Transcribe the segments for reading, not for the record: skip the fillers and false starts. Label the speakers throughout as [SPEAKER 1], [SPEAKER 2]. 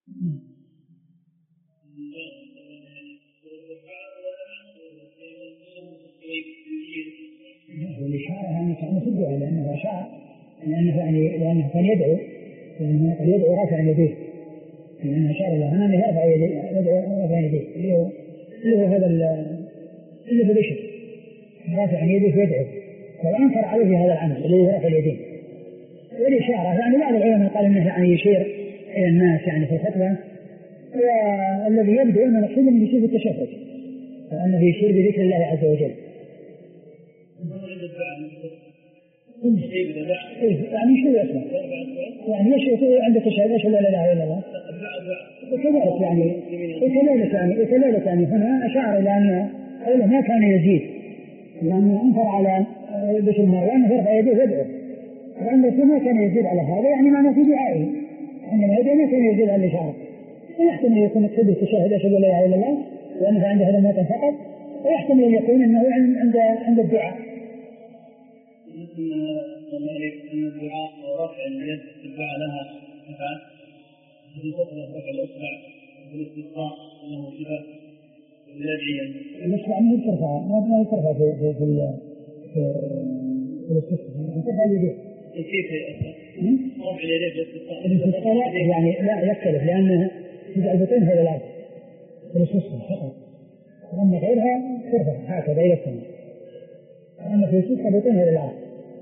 [SPEAKER 1] والإشارة يعني كان تدعو لأنه أشار لأنه كان يدعو رافع يديه، لأنه أشار الله أنا يرفع يديه رافع يديه اللي هو هذا اللي هو بشر رافع يديه يدعو، فأنكر عليه هذا العمل اللي هو رفع اليدين. والإشارة يعني بعض العلماء قال إنه يعني يشير إلى الناس يعني في الخطبة، والذي يبدو أنه مقصود أنه يشير بالتشهد، فأنه يشير بذكر الله عز وجل. يعني شو يسمع؟ يعني يشير عند التشهد أشهد لا إله إلا الله. وكذلك يعني هنا أشار إلى أن قوله ما كان يزيد، لأنه أنكر على بشر مروان فرفع يديه يدعو، لأنه ما كان يزيد على هذا يعني ما في دعائه، عندما يدعو ما كان يزيد على الإشارة. ويحتمل أن يكون التشهد التشهد أشهد لا إله إلا الله وأنه عند هذا الموطن فقط، ويحتمل أن يكون أنه عند الدعاء.
[SPEAKER 2] أن الدعاء ورفع اليد تتبع لها أفعال في خطبة رفع الأصبع والاستسقاء أنه شبه الأدعية.
[SPEAKER 1] الأصبع ما يترفع في الاستسقاء، تتبع اليدين.
[SPEAKER 2] كيف رفع اليدين في الاستسقاء؟
[SPEAKER 1] يعني لا يختلف، لأنه تجعل البطين هذا الأرض في الاستسقاء فقط، وأما غيرها ترفع هكذا إلى السماء، وأما في الاستسقاء البطين هذا الأرض.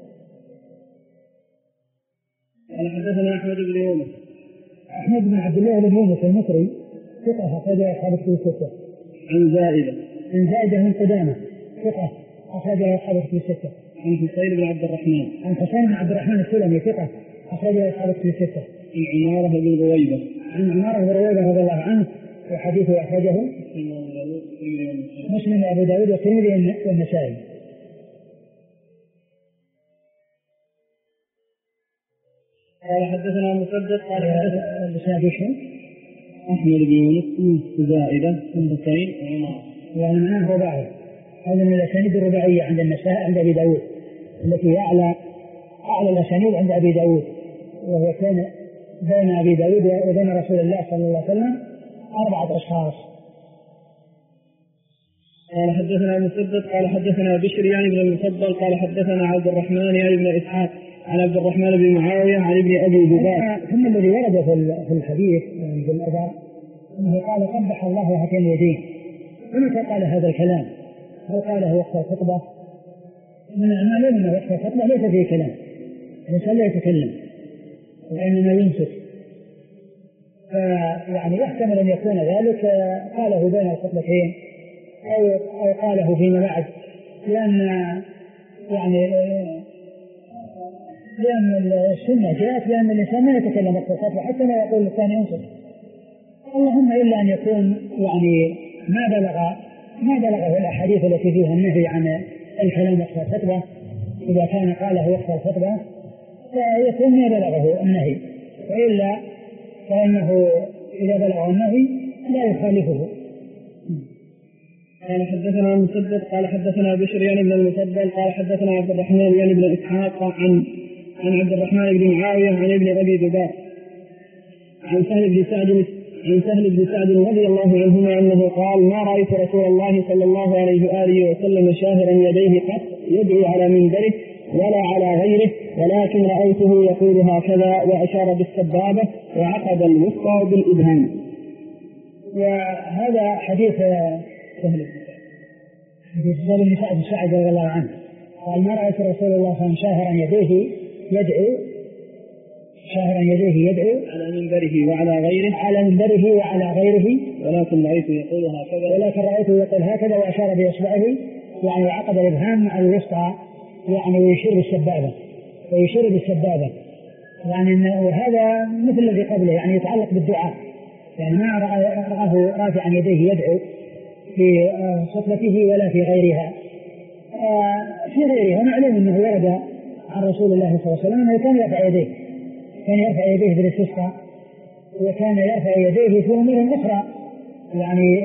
[SPEAKER 2] قال حدثنا أحمد
[SPEAKER 1] بن عبد الله بن يونس المصري ثقة أخرج أصحاب الكتب الستة.
[SPEAKER 2] عن زائدة
[SPEAKER 1] من قدامة ثقة أخرج أصحاب الكتب الستة.
[SPEAKER 2] عن حسين بن عبد الرحمن السلمي ثقة أخرج أصحاب الكتب الستة.
[SPEAKER 1] عن عمارة بن رويبة رضي الله عنه وحديثه أخرجه مسلم وأبو داود والترمذي والنسائي.
[SPEAKER 2] قال حدثنا مسدد قال حدثنا
[SPEAKER 1] بسناد
[SPEAKER 2] أحمد بن يونس زائدة من حسين وعمارة،
[SPEAKER 1] يعني معناه رباعي. هذا من الأسانيد الرباعية عند النسائي عند أبي داود، التي أعلى الأسانيد عند أبي داود، وهو كان بين أبي داود وبين رسول الله صلى الله عليه وسلم 4 أشخاص.
[SPEAKER 2] قال حدثنا مسدد قال حدثنا بشر يعني بن المفضل قال حدثنا عبد الرحمن يعني بن إسحاق عن عبد الرحمن بن معاوية عن ابن أبي ذباب.
[SPEAKER 1] ثم الذي ورد في الحديث في الأثر أنه قال قبح الله هاتين اليدين. ومتى قال هذا الكلام؟ هل قاله وقت الخطبة؟ من أعمال أن وقت الخطبة ليس فيه كلام، الإنسان لا يتكلم وإنما ينصت، فيعني يحتمل أن يكون ذلك قاله بين الخطبتين أو قاله فيما بعد، لأن السنة جاءت لأن الإنسان ما يتكلم وقت الخطبة حتى لا يقول الثاني انصت، اللهم إلا أن يكون يعني ما بلغه الأحاديث التي فيها النهي عن الكلام وقت الخطبة. إذا كان قاله وقت الخطبة فيكون ما بلغه النهي، وإلا فإنه إذا بلغه النهي لا يخالفه.
[SPEAKER 2] قال حدثنا مسدد قال حدثنا بشر يعني بن المفضل قال حدثنا عبد الرحمن يعني بن إسحاق عن عبد الرحمن بن معاوية عن ابن أبي ذباب عن سهل بن سعد رضي الله عنهما أنه قال ما رأيت رسول الله صلى الله عليه وآله وسلم شاهرا يديه قط يدعو على منبره ولا على غيره، ولكن رأيته يقول هكذا وأشار بالسبابة وعقد الوسطى بالإبهام.
[SPEAKER 1] وهذا حديث سهل بن سعد رضي الله عنه قال ما رأيت رسول الله صلى الله عليه وسلم شاهرا يديه يدعو
[SPEAKER 2] على منبره
[SPEAKER 1] وعلى غيره
[SPEAKER 2] ولكن رأيته
[SPEAKER 1] يقول هكذا وأشار بإصبعه يعني عقد الإبهام على الوسطى يعني ويشير بالسبابة يعني وهذا مثل الذي قبله يعني يتعلق بالدعاء، يعني ما رآه رافعا يديه يدعو في خطبته ولا في غيرها. في غيرها معلوم أنه ورد عن رسول الله صلى الله عليه وسلم أنه كان يرفع يديه في الاستسقاء، وكان يرفع يديه في أمور أخرى يعني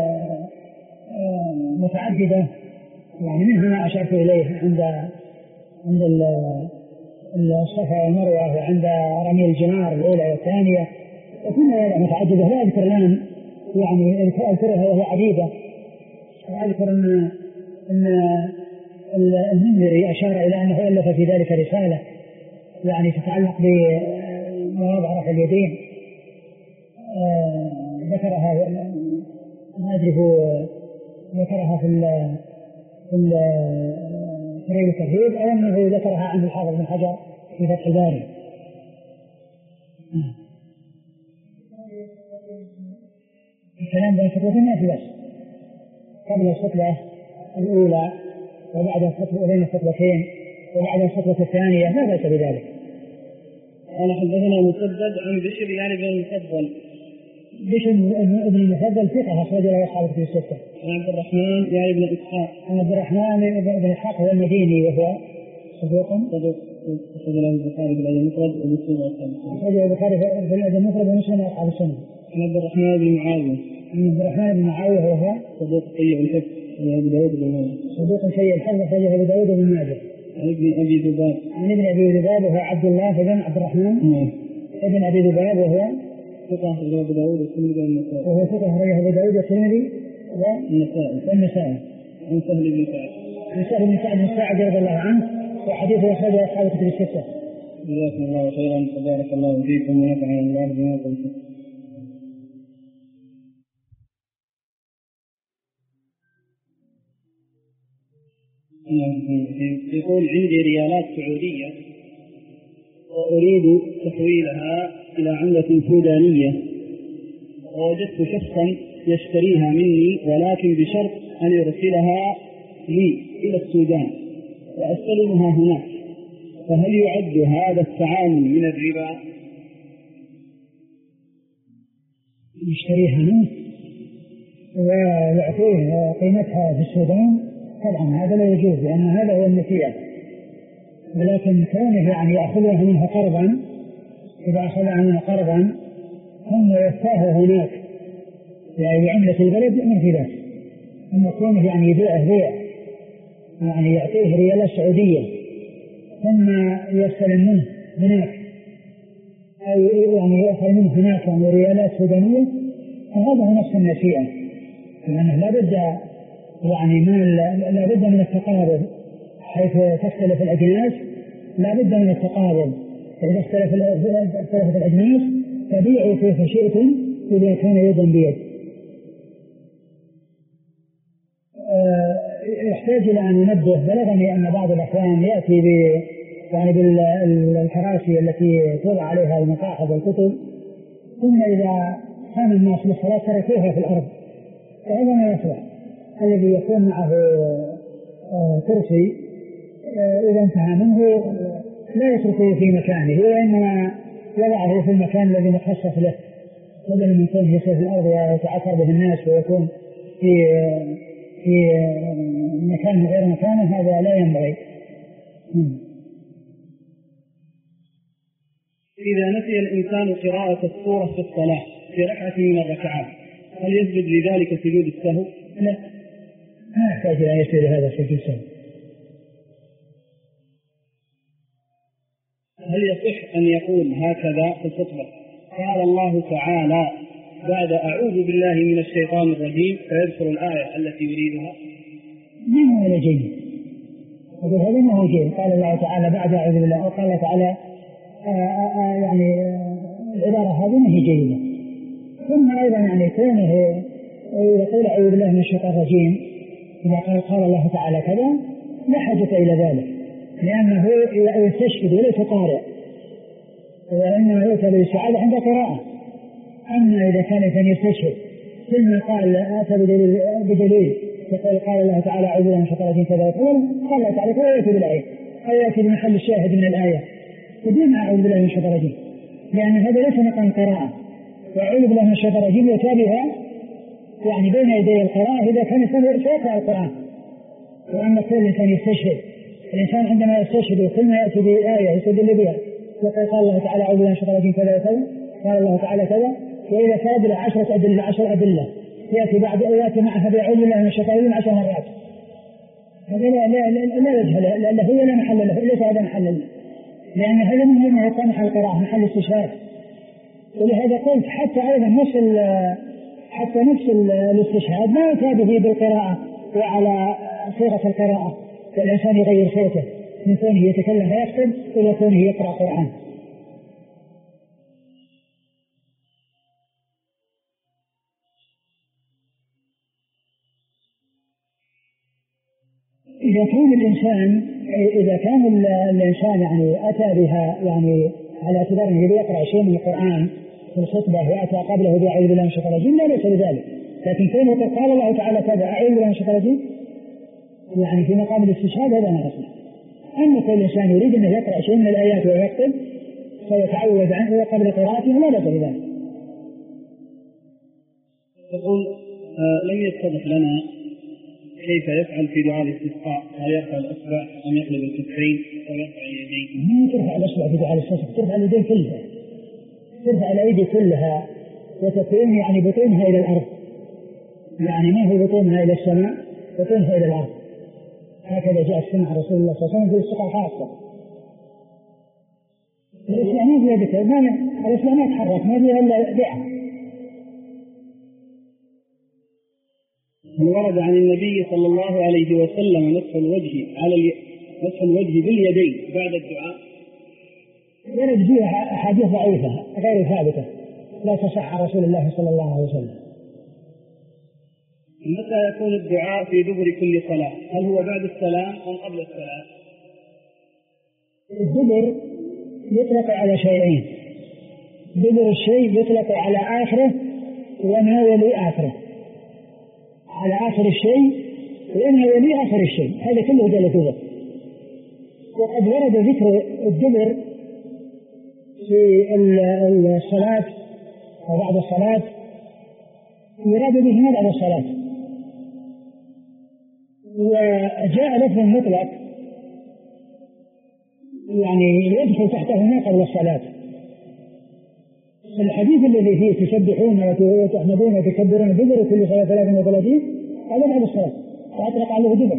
[SPEAKER 1] متعددة، يعني منها ما أشرت إليه عند الصفا والمروة وعند رمي الجمار الأولى والثانية وفي مواضع متعددة لا أذكر الآن، يعني أذكرها وهي عديدة. أذكر أن المنذري أشار إلى أنه ألف في ذلك رسالة يعني تتعلق بمواضع رفع اليدين، ذكرها ما أدري هو ذكرها في ترغيب الترهيب أو أنه ذكرها عند الحافظ بن حجر في فتح الباري. الكلام بين الخطوتين ما في بس، قبل الخطوة الأولى وبعد الخطوة وبين الخطوتين وبعد الخطوة الثانية لا بأس بذلك.
[SPEAKER 2] قال حدثنا مسدد عن بشر يعني بن المفضل.
[SPEAKER 1] بشر ابن المفضل ثقة أخرج له أصحاب الكتب الستة.
[SPEAKER 2] عن عبد الرحمن يعني بن إسحاق.
[SPEAKER 1] عن عبد الرحمن بن إسحاق هو المديني وهو صدوق
[SPEAKER 2] أخرج له البخاري في الأدب المفرد ومسلم وأصحاب السنة.
[SPEAKER 1] أخرج له البخاري في الأدب المفرد ومسلم وأصحاب السنة.
[SPEAKER 2] عن عبد الرحمن بن معاوية.
[SPEAKER 1] عن عبد الرحمن بن معاوية وهو
[SPEAKER 2] صدوق سيء الحفظ أبو داود بن ماجه.
[SPEAKER 1] صدوق سيء الحفظ أخرجه أبو داود بن ماجه.
[SPEAKER 2] عن ابن أبي ذباب.
[SPEAKER 1] عن ابن أبي ذباب وهو عبد الله بن عبد الرحمن. ابن أبي ذباب وهو
[SPEAKER 2] ثقة أخرجه أبو داود والترمذي والنسائي.
[SPEAKER 1] وهو ثقة أخرجه أبو داود والترمذي والنسائي.
[SPEAKER 2] عن سهل بن سعد.
[SPEAKER 1] عن سهل بن سعد الساعدي رضي الله عنه وحديثه أخرجه أصحاب الكتب الستة.
[SPEAKER 2] جزاكم الله خيرا وبارك الله فيكم ونفعنا الله بما قلتم. يقول عندي ريالات سعودية وأريد تحويلها إلى عملة سودانية، ووجدت شخصا يشتريها مني ولكن بشرط أن يرسلها لي إلى السودان وأستلمها هناك، فهل يعد هذا التعامل من الربا؟
[SPEAKER 1] يشتريها منه ويعطيه قيمتها في السودان طبعا هذا لا يجوز لأن هذا هو النسيئة، ولكن كونه يعني يأخذها منه قرضا، إذا أخذها منه قرضا ثم يفتاه هناك يعني بعملة البلد ما في بأس، أما كونه يعني يبيعه بيع يعني يعطيه ريالات سعودية ثم يستلم منه هناك أو يعني يأخذ منه هناك يعني ريالات سودانية، فهذا هو نفس النسيئة، لأنه لابد يعني لابد من التقابل حيث تختلف الأجناس، لابد من التقابل، إذا اختلفت الأجناس فبيعوا كيف شئتم إذا كان يدا بيد. يحتاج إلى أن ننبه، بلغني أن بعض الأخوان يأتي يعني بالحراسي التي توضع عليها المصاحف والكتب، ثم إذا كان الناس للصلاة تركوها في الأرض، فهذا ما يصلح. الذي يكون معه كرسي إذا انتهى منه لا يتركه في مكانه، وإنما يضعه في المكان الذي مخصص له، بدل من كونه يصير في الأرض ويتعثر به الناس ويكون في مكان غير مكانه، هذا لا ينبغي.
[SPEAKER 2] إذا نسي الإنسان قراءة السورة في الصلاة في ركعة من الركعات هل يسجد لذلك سجود السهو؟
[SPEAKER 1] لا، ما يحتاج إلى أن يسجد هذا سجود السهو.
[SPEAKER 2] هل يصح أن يقول هكذا في الخطبة قال الله تعالى بعد أعوذ بالله من الشيطان الرجيم فيذكر الآية التي يريدها؟
[SPEAKER 1] ما هو جيد، يقول هذا ما هو جيد. قال الله تعالى بعد أعوذ بالله، وقال الله تعالى يعني العبارة هذه ما هي جيدة. ثم أيضا يعني كونه يقول أعوذ بالله من الشيطان الرجيم إذا قال الله تعالى كذا لا حاجة إلى ذلك، لأنه يستشهد وليس قارئ، وإنما يؤتى بالاستعاذة عند قراءة. أما إذا كان يستشهد ثم قال أتى بدليل يقول قال الله تعالى أعوذ بالله من الشيطان الرجيم كذا، قال الله تعالى كذا يأتي بالآية أو يأتي بمحل الشاهد من الآية بدون أعوذ بالله من الشيطان الرجيم، لأن هذا ليس مقام قراءة. وأعوذ بالله من الشيطان الرجيم يتابعها يعني بين يدي القراءة إذا كان سيقرأ القرآن. وأما كل إنسان يستشهد، الإنسان عندما يستشهد ثم يأتي بآية يستدل بها وقال قال الله تعالى أعوذ بالله من الشيطان الرجيم كذا وكذا، قال الله تعالى كذا، وإذا تاب له 10 أدلة 10 أدلة يأتي بعد آيات معها بأعوذ بالله من الشيطان الرجيم 10 مرات، هذا لا وجه له ولا محل له، ليس هذا محل له، لأن هذا من هو محل القراءة، محل الاستشهاد. ولهذا قلت حتى أيضا نفس الاستشهاد ما يتابع به بالقراءة وعلى صيغة القراءة، فالإنسان يغير صوته من كونه يتكلم ويكتب إلى كونه يقرأ قرآن. إذا كان الإنسان يعني أتى بها يعني على اعتبار أنه يقرأ شيء من القرآن في الخطبة وأتى قبله بأعوذ بالله من الشيطان الرجيم لا ليس بذلك، لكن كونه قال الله تعالى تبع أعوذ بالله من الشيطان الرجيم يعني في مقام الاستشهاد هذا ما يصلح. أما كل إنسان يريد أن يقرأ شيء من الآيات ويكتب فيتعوذ عنه قبل قراءته لا بأس بذلك.
[SPEAKER 2] يقول لم يتضح لنا كيف يفعل في دعاء الاستسقاء، هل يرفع الأصبع أم يقلب الكفين أو يرفع اليدين؟
[SPEAKER 1] ما ترفع الأصبع في دعاء الاستسقاء، ترفع اليدين كلها، ترفع الأيدي كلها وتكون يعني بطونها إلى الأرض، يعني ما هو بطونها إلى السماء، بطونها إلى الأرض. هكذا جاء السنة عن رسول الله صلى الله عليه وسلم في الاستسقاء خاصة. الإسلام ما فيها ذكر، الإسلام ما يتحرك، ما فيها إلا دعاء.
[SPEAKER 2] ورد عن النبي صلى الله عليه وسلم مسح الوجه باليدين بعد الدعاء.
[SPEAKER 1] ورد فيها أحاديث ضعيفة غير ثابتة لا تصح عن رسول الله صلى الله عليه وسلم.
[SPEAKER 2] متى يكون الدعاء في دبر كل صلاة؟ هل هو بعد السلام أم قبل السلام؟
[SPEAKER 1] الدبر يطلق على شيئين، دبر الشيء يطلق على آخره وما يلي آخره، على آخر الشيء وما يلي آخر الشيء، هذا كله جل دبر. وقد ورد ذكر الدبر في الصلاة أو بعد الصلاة، يراد به ما بعد الصلاة، وجاء لفظ مطلق يعني يدخل تحته ما قبل الصلاة. الحديث الذي فيه تسبحون وتحمدون وتكبرون دبر كل صلاة 33 هذا بعد الصلاة وأطلق عليه دبر،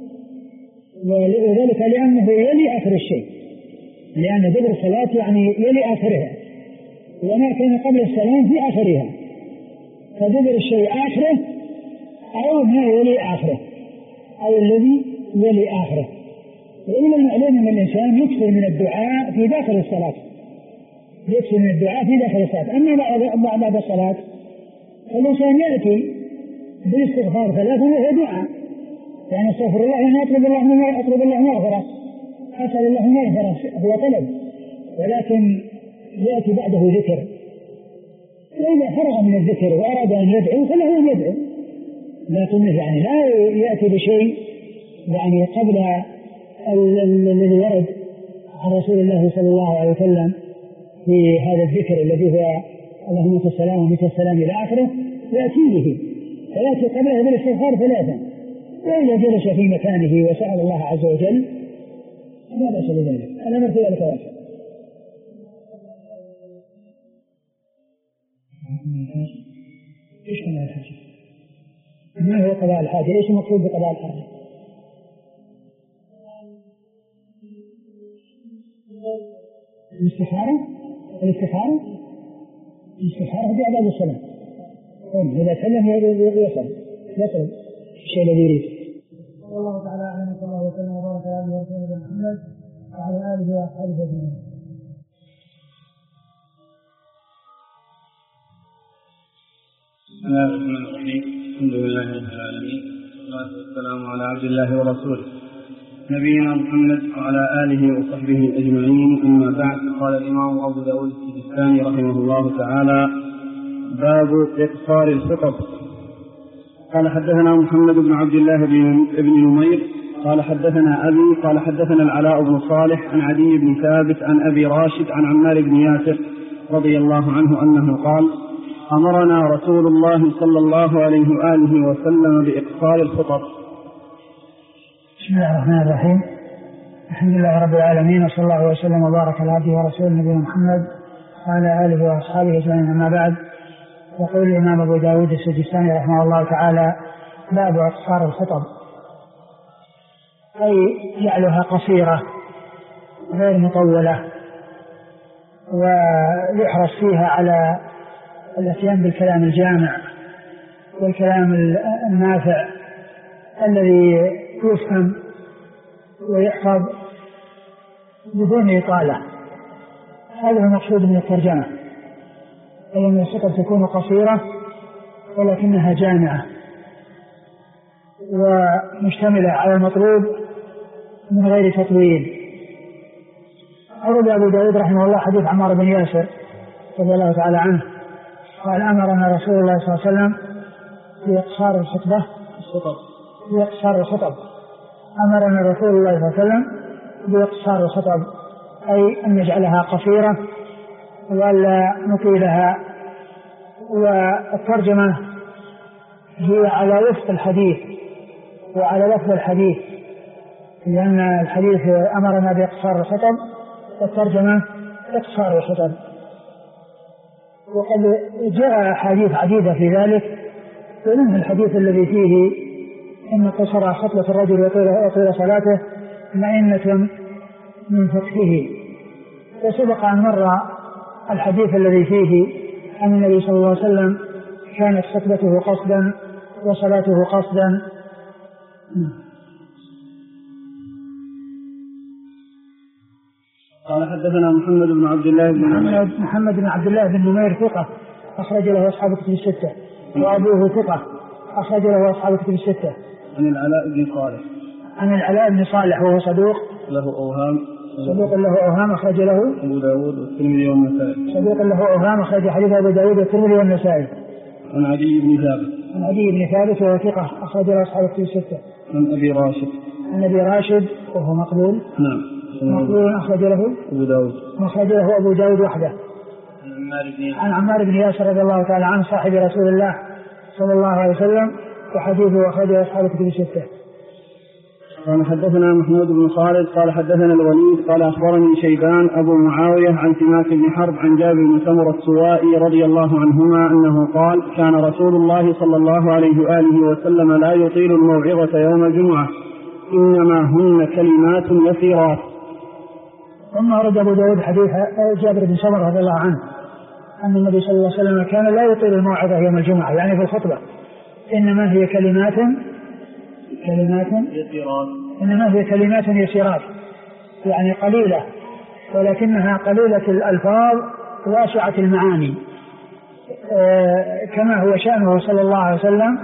[SPEAKER 1] وذلك لأنه يلي آخر الشيء، لأن دبر الصلاة يعني يلي آخرها، وما كان قبل السلام في آخرها، فدبر الشيء آخره أو ما يلي آخره أو الذي يلي آخره. وإلا المعلوم أن الإنسان يكثر من الدعاء في داخل الصلاة، يكثر من الدعاء في داخل الصلاة. أما بعد الصلاة الإنسان يأتي بالاستغفار 3 وهو دعاء، يعني استغفر الله يعني أطلب الله مغفرة، أسأل الله مغفرة هو طلب، ولكن يأتي بعده ذكر. وإذا فرغ من الذكر وأراد أن يدعو فله أن يدعو، لكنه يعني لا يأتي بشيء يعني قبل الذي ورد عن رسول الله صلى الله عليه وسلم في هذا الذكر الذي هو اللهم انت السلام ومنك السلام الى اخره، ياتي به فياتي قبله بالاستغفار 3. واذا جلس في مكانه وسال الله عز وجل لا باس بذلك، الامر في ذلك واسع. ايش قضاء الحاجه؟ ما هو قضاء الحاجه؟ ايش المقصود بقضاء الحاجه؟ الاستخارة هذه بعد الصلاة، إذا سلم يصل الشيء الذي يريد. والله تعالى أعلم، صلى الله وسلم وبارك على رسوله محمد وعلى آله وأصحابه أجمعين.
[SPEAKER 2] بسم الله الرحمن الرحيم، الحمد لله رب العالمين، والصلاة والسلام على عبد الله ورسوله نبينا محمد وعلى آله وصحبه أجمعين. أما بعد، قال الإمام أبو داود السجستاني رحمه الله تعالى: باب إقصار الخطب. قال حدثنا محمد بن عبد الله بن نمير قال حدثنا أبي قال حدثنا العلاء بن صالح عن عدي بن ثابت عن أبي راشد عن عمار بن ياسر رضي الله عنه أنه قال: أمرنا رسول الله صلى الله عليه وآله وسلم بإقصار الخطب.
[SPEAKER 1] بسم الله الرحمن الرحيم، الحمد لله رب العالمين، وصلى الله وسلم وبارك على عبده ورسوله نبينا محمد وعلى آله وأصحابه أجمعين. أما بعد، يقول الإمام أبو داود السجستاني رحمه الله تعالى: باب إقصار الخطب، أي جعلها قصيرة غير مطولة، ويحرص فيها على الاتيان بالكلام الجامع والكلام النافع الذي يفهم ويحفظ بدون إطالة. هذا هو المقصود من الترجمة، أي أن الخطب تكون قصيرة ولكنها جامعة ومشتملة على المطلوب من غير تطويل. أورد أبو داود رحمه الله حديث عمار بن ياسر رضي الله تعالى عنه قال أمرنا رسول الله صلى الله عليه وسلم بإقصار الخطب. أمرنا رسول الله صلى الله عليه وسلم بإقصار الخطب، أي أن نجعلها قصيرة ولا نطيلها. والترجمة هي على وفق الحديث وعلى لفظ الحديث، لأن الحديث أمرنا بإقصار الخطب والترجمة إقصار الخطب. وقد جاء أحاديث عديدة في ذلك، ومنها الحديث الذي فيه إن قصر خطبة الرجل وطول صلاته مئنة من فقهه. وسبق أن مر الحديث الذي فيه أن النبي صلى الله عليه وسلم كانت خطبته قصدا وصلاته قصدا.
[SPEAKER 2] قال حدثنا محمد بن عبد الله
[SPEAKER 1] بن نمير ثقة أخرج له أصحاب الكتب الستة، وأبوه ثقة أخرج له أصحاب الكتب الستة. عن العلاء بن صالح وهو صدوق له أوهام أخرج له
[SPEAKER 2] أبو داود والترمذي والنسائي.
[SPEAKER 1] صدوق له أوهام أخرج حديث أبو داود والترمذي والنسائي.
[SPEAKER 2] عن عدي بن ثابت وهو ثقة أخرج له أصحاب الكتب الستة. عن أبي راشد
[SPEAKER 1] وهو مقبول.
[SPEAKER 2] نعم.
[SPEAKER 1] مقبول أخرج له أبو داود وحده. عن عمار بن ياسر رضي الله تعالى عنه صاحب رسول الله صلى الله عليه وسلم، وحديثه أخرجه أصحاب الكتب الستة.
[SPEAKER 2] قال حدثنا محمود بن خالد قال حدثنا الوليد قال أخبرني شيبان أبو معاوية عن سماك بن حرب عن جابر بن سمرة السوائي رضي الله عنهما أنه قال كان رسول الله صلى الله عليه وآله وسلم لا يطيل الموعظة يوم الجمعة، إنما هن كلمات يسيرات.
[SPEAKER 1] ثم أورد أبو داود حديث جابر بن سمرة رضي الله عنه أن النبي صلى الله عليه وسلم كان لا يطيل الموعظة يوم الجمعة، يعني في الخطبة، إنما هي كلمات يسيرات، يعني قليلة، ولكنها قليلة الألفاظ واسعة المعاني، كما هو شأنه صلى الله عليه وسلم،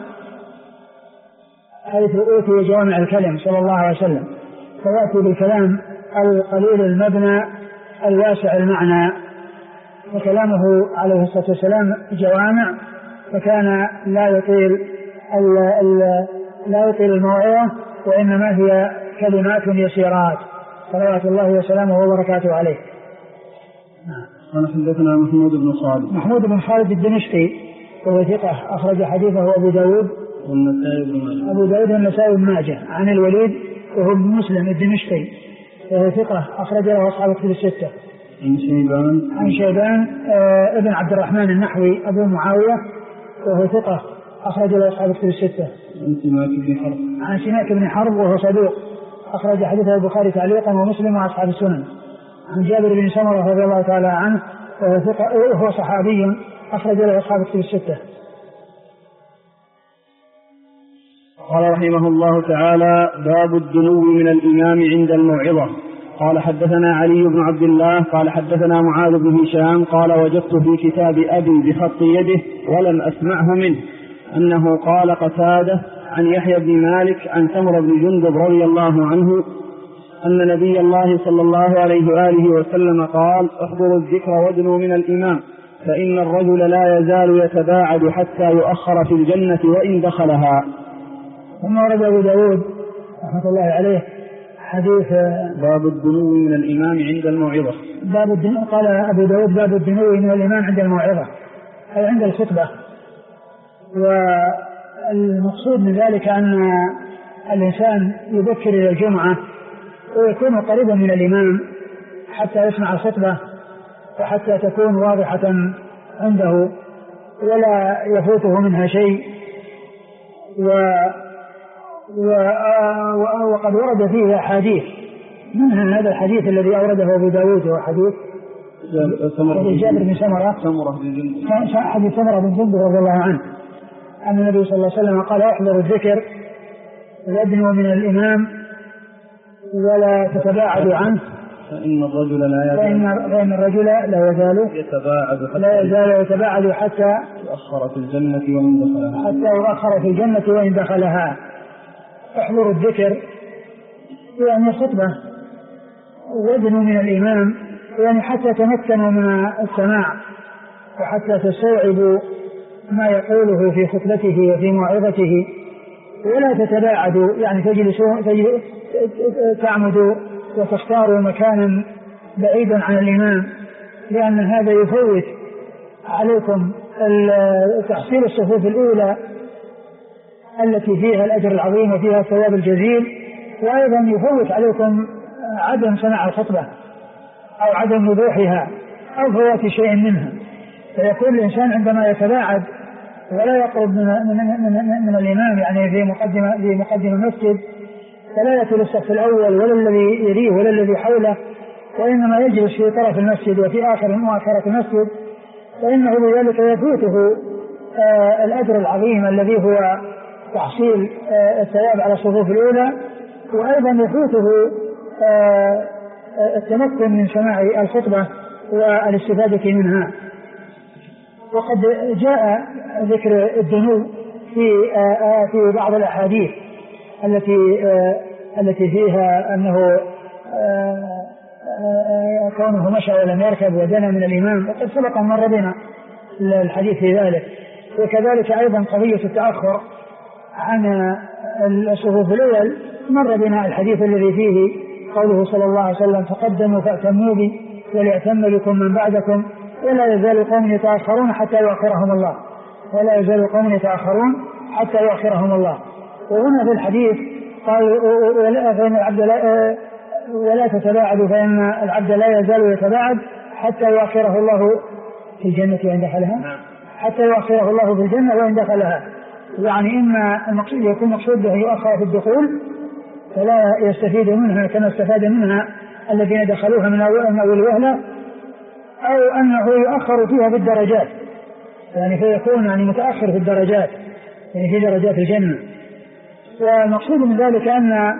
[SPEAKER 1] حيث أوتي جوامع الكلم صلى الله عليه وسلم، فيأتي بالكلام القليل المبنى الواسع المعنى. وكلامه عليه الصلاة والسلام جوامع، فكان لا يطيل الموعظة، وإنما هي كلمات يسيرات صلوات الله وسلامه وبركاته عليه.
[SPEAKER 2] قال حدثنا محمود بن خالد
[SPEAKER 1] الدمشقي وهو ثقة أخرج حديثه أبو داود والنسائي بن ماجه. عن الوليد وهو ابن مسلم الدمشقي وهو ثقة أخرج له أصحاب الكتب الستة. عن شيبان ابن عبد الرحمن النحوي أبو معاوية وهو ثقة أخرج له أصحاب الكتب الستة. عن سماك بن حرب وهو صدوق أخرج حديثه البخاري تعليقا ومسلم وأصحاب السنن. عن جابر بن سمرة رضي الله تعالى عنه وهو ثقة وهو صحابي أخرج له أصحاب الكتب الستة.
[SPEAKER 2] قال رحمه الله تعالى: باب الدنو من الإمام عند الموعظة. قال حدثنا علي بن عبد الله قال حدثنا معاذ بن هشام قال وجدت في كتاب أبي بخط يده ولم أسمعه منه أنه قال قتادة عن يحيى بن مالك عن سمر بن جندب رضي الله عنه أن نبي الله صلى الله عليه وآله وسلم قال: احضروا الذكر وادنوا من الإمام فإن الرجل لا يزال يتباعد حتى يؤخر في الجنة وإن دخلها.
[SPEAKER 1] ثم ورد أبو داود رحمة الله عليه حديث
[SPEAKER 2] باب الدنو من الإمام عند الموعظة.
[SPEAKER 1] قال أبو داود: باب الدنو من الإمام عند الموعظة، أي عند الخطبة. والمقصود من ذلك أن الإنسان يبكر إلى الجمعة ويكون قريبا من الإمام حتى يسمع الخطبة وحتى تكون واضحة عنده ولا يفوته منها شيء. وقد ورد فيه أحاديث، منها هذا الحديث الذي أورده أبو داود، هو حديث جابر بن سمرة حديث سمرة بن جندب رضي الله عنه أن النبي صلى الله عليه وسلم قال احذروا الذكر وادنوا من الإمام ولا تتباعدوا عنه
[SPEAKER 2] فإن
[SPEAKER 1] الرجل لا يزال يتباعد حتى
[SPEAKER 2] يؤخر في
[SPEAKER 1] الجنة وإن دخلها. احذروا الذكر يعني الخطبة وادنوا من الإمام يعني حتى تمكنوا من السماع وحتى تستوعبوا ما يقوله في خطبته وفي موعظته ولا تتباعدوا يعني تعمدوا وتختاروا مكانا بعيدا عن الإمام لأن هذا يفوت عليكم تحصيل الصفوف الأولى التي فيها الأجر العظيم وفيها الثواب الجزيل وأيضا يفوت عليكم عدم سماع الخطبة أو عدم وضوحها أو فوات شيء منها. فيكون الإنسان عندما يتباعد ولا يقرب من الإمام يعني في مقدم المسجد فلا يأتي للصف الأول ولا الذي يليه ولا الذي حوله وإنما يجلس في طرف المسجد وفي مؤخرة المسجد فإنه بذلك يفوته الأجر العظيم الذي هو تحصيل الثواب على الصفوف الأولى وأيضا يفوته التمكن من سماع الخطبة والاستفادة منها. وقد جاء ذكر الدنو في بعض الأحاديث التي فيها أنه كونه مشى ولم يركب ودنا من الإمام وقد سبق أن مر بنا الحديث في ذلك. وكذلك أيضا قضية التأخر عن الصفوف الأول مر بنا الحديث الذي فيه قوله صلى الله عليه وسلم تقدموا فأتموا بي وليأتم بكم من بعدكم ولا يزال قوم يتأخرون حتى يؤخرهم الله. وهنا في الحديث قال ولا تتباعدوا فإن العبد لا يزال يتباعد حتى يؤخره الله في الجنة وإن دخلها يعني إما المقصود يكون مقصود به يؤخر في الدخول فلا يستفيد منها كما استفاد منها الذين دخلوها من أول وهلة أو أنه يؤخر فيها بالدرجات يعني فيكون يعني متأخر في الدرجات يعني في درجات الجنة. والمقصود من ذلك أن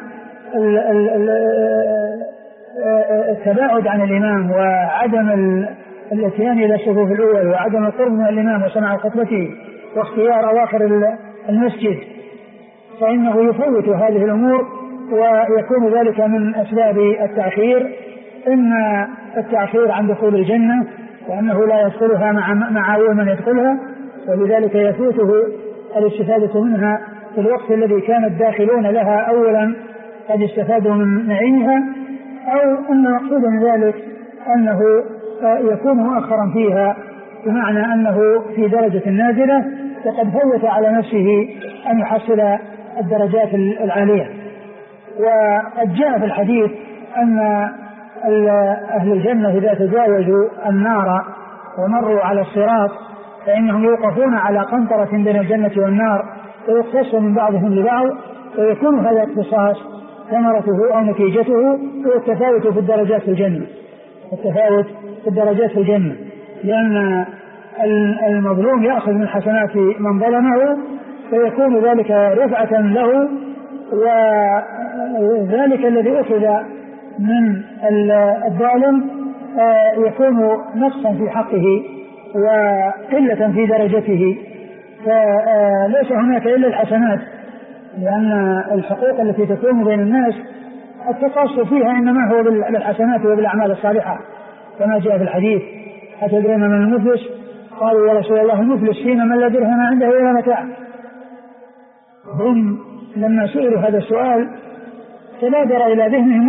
[SPEAKER 1] التباعد عن الإمام وعدم الاتيان إلى الصفوف الأول وعدم القرب من الإمام وسماع خطبته واختيار أواخر المسجد فإنه يفوت هذه الأمور ويكون ذلك من أسباب التأخير إما التأخير عن دخول الجنة وأنه لا يدخلها مع أول من يدخلها ولذلك يفوته الاستفادة منها في الوقت الذي كان الداخلون لها أولا قد استفادوا من نعيمها أو أن مقصود من ذلك أنه يكون مؤخرا فيها بمعنى أنه في درجة نازلة وقد فوت على نفسه أن يحصل الدرجات العالية. وقد جاء في الحديث أن أهل الجنة إذا تجاوزوا النار ومروا على الصراط فإنهم يوقفون على قنطرة بين الجنة والنار ويختص من بعضهم لبعض ويكون هذا اختصاص ثمرته أو نتيجته هو التفاوت في الدرجات في الجنة لأن المظلوم يأخذ من حسنات من ظلمه فيكون ذلك رفعة له وذلك الذي أخذ من الظالم يكون نقصا في حقه وقلة في درجته فليس هناك إلا الحسنات لأن الحقوق التي تكون بين الناس التقاصر فيها إنما هو بالحسنات وبالأعمال الصالحة كما جاء في الحديث أتدرون من المفلس قالوا يا رسول الله المفلس فينا من لا درهم عنده ولا متاع. هم لما سئلوا هذا السؤال تبادر إلى ذهنهم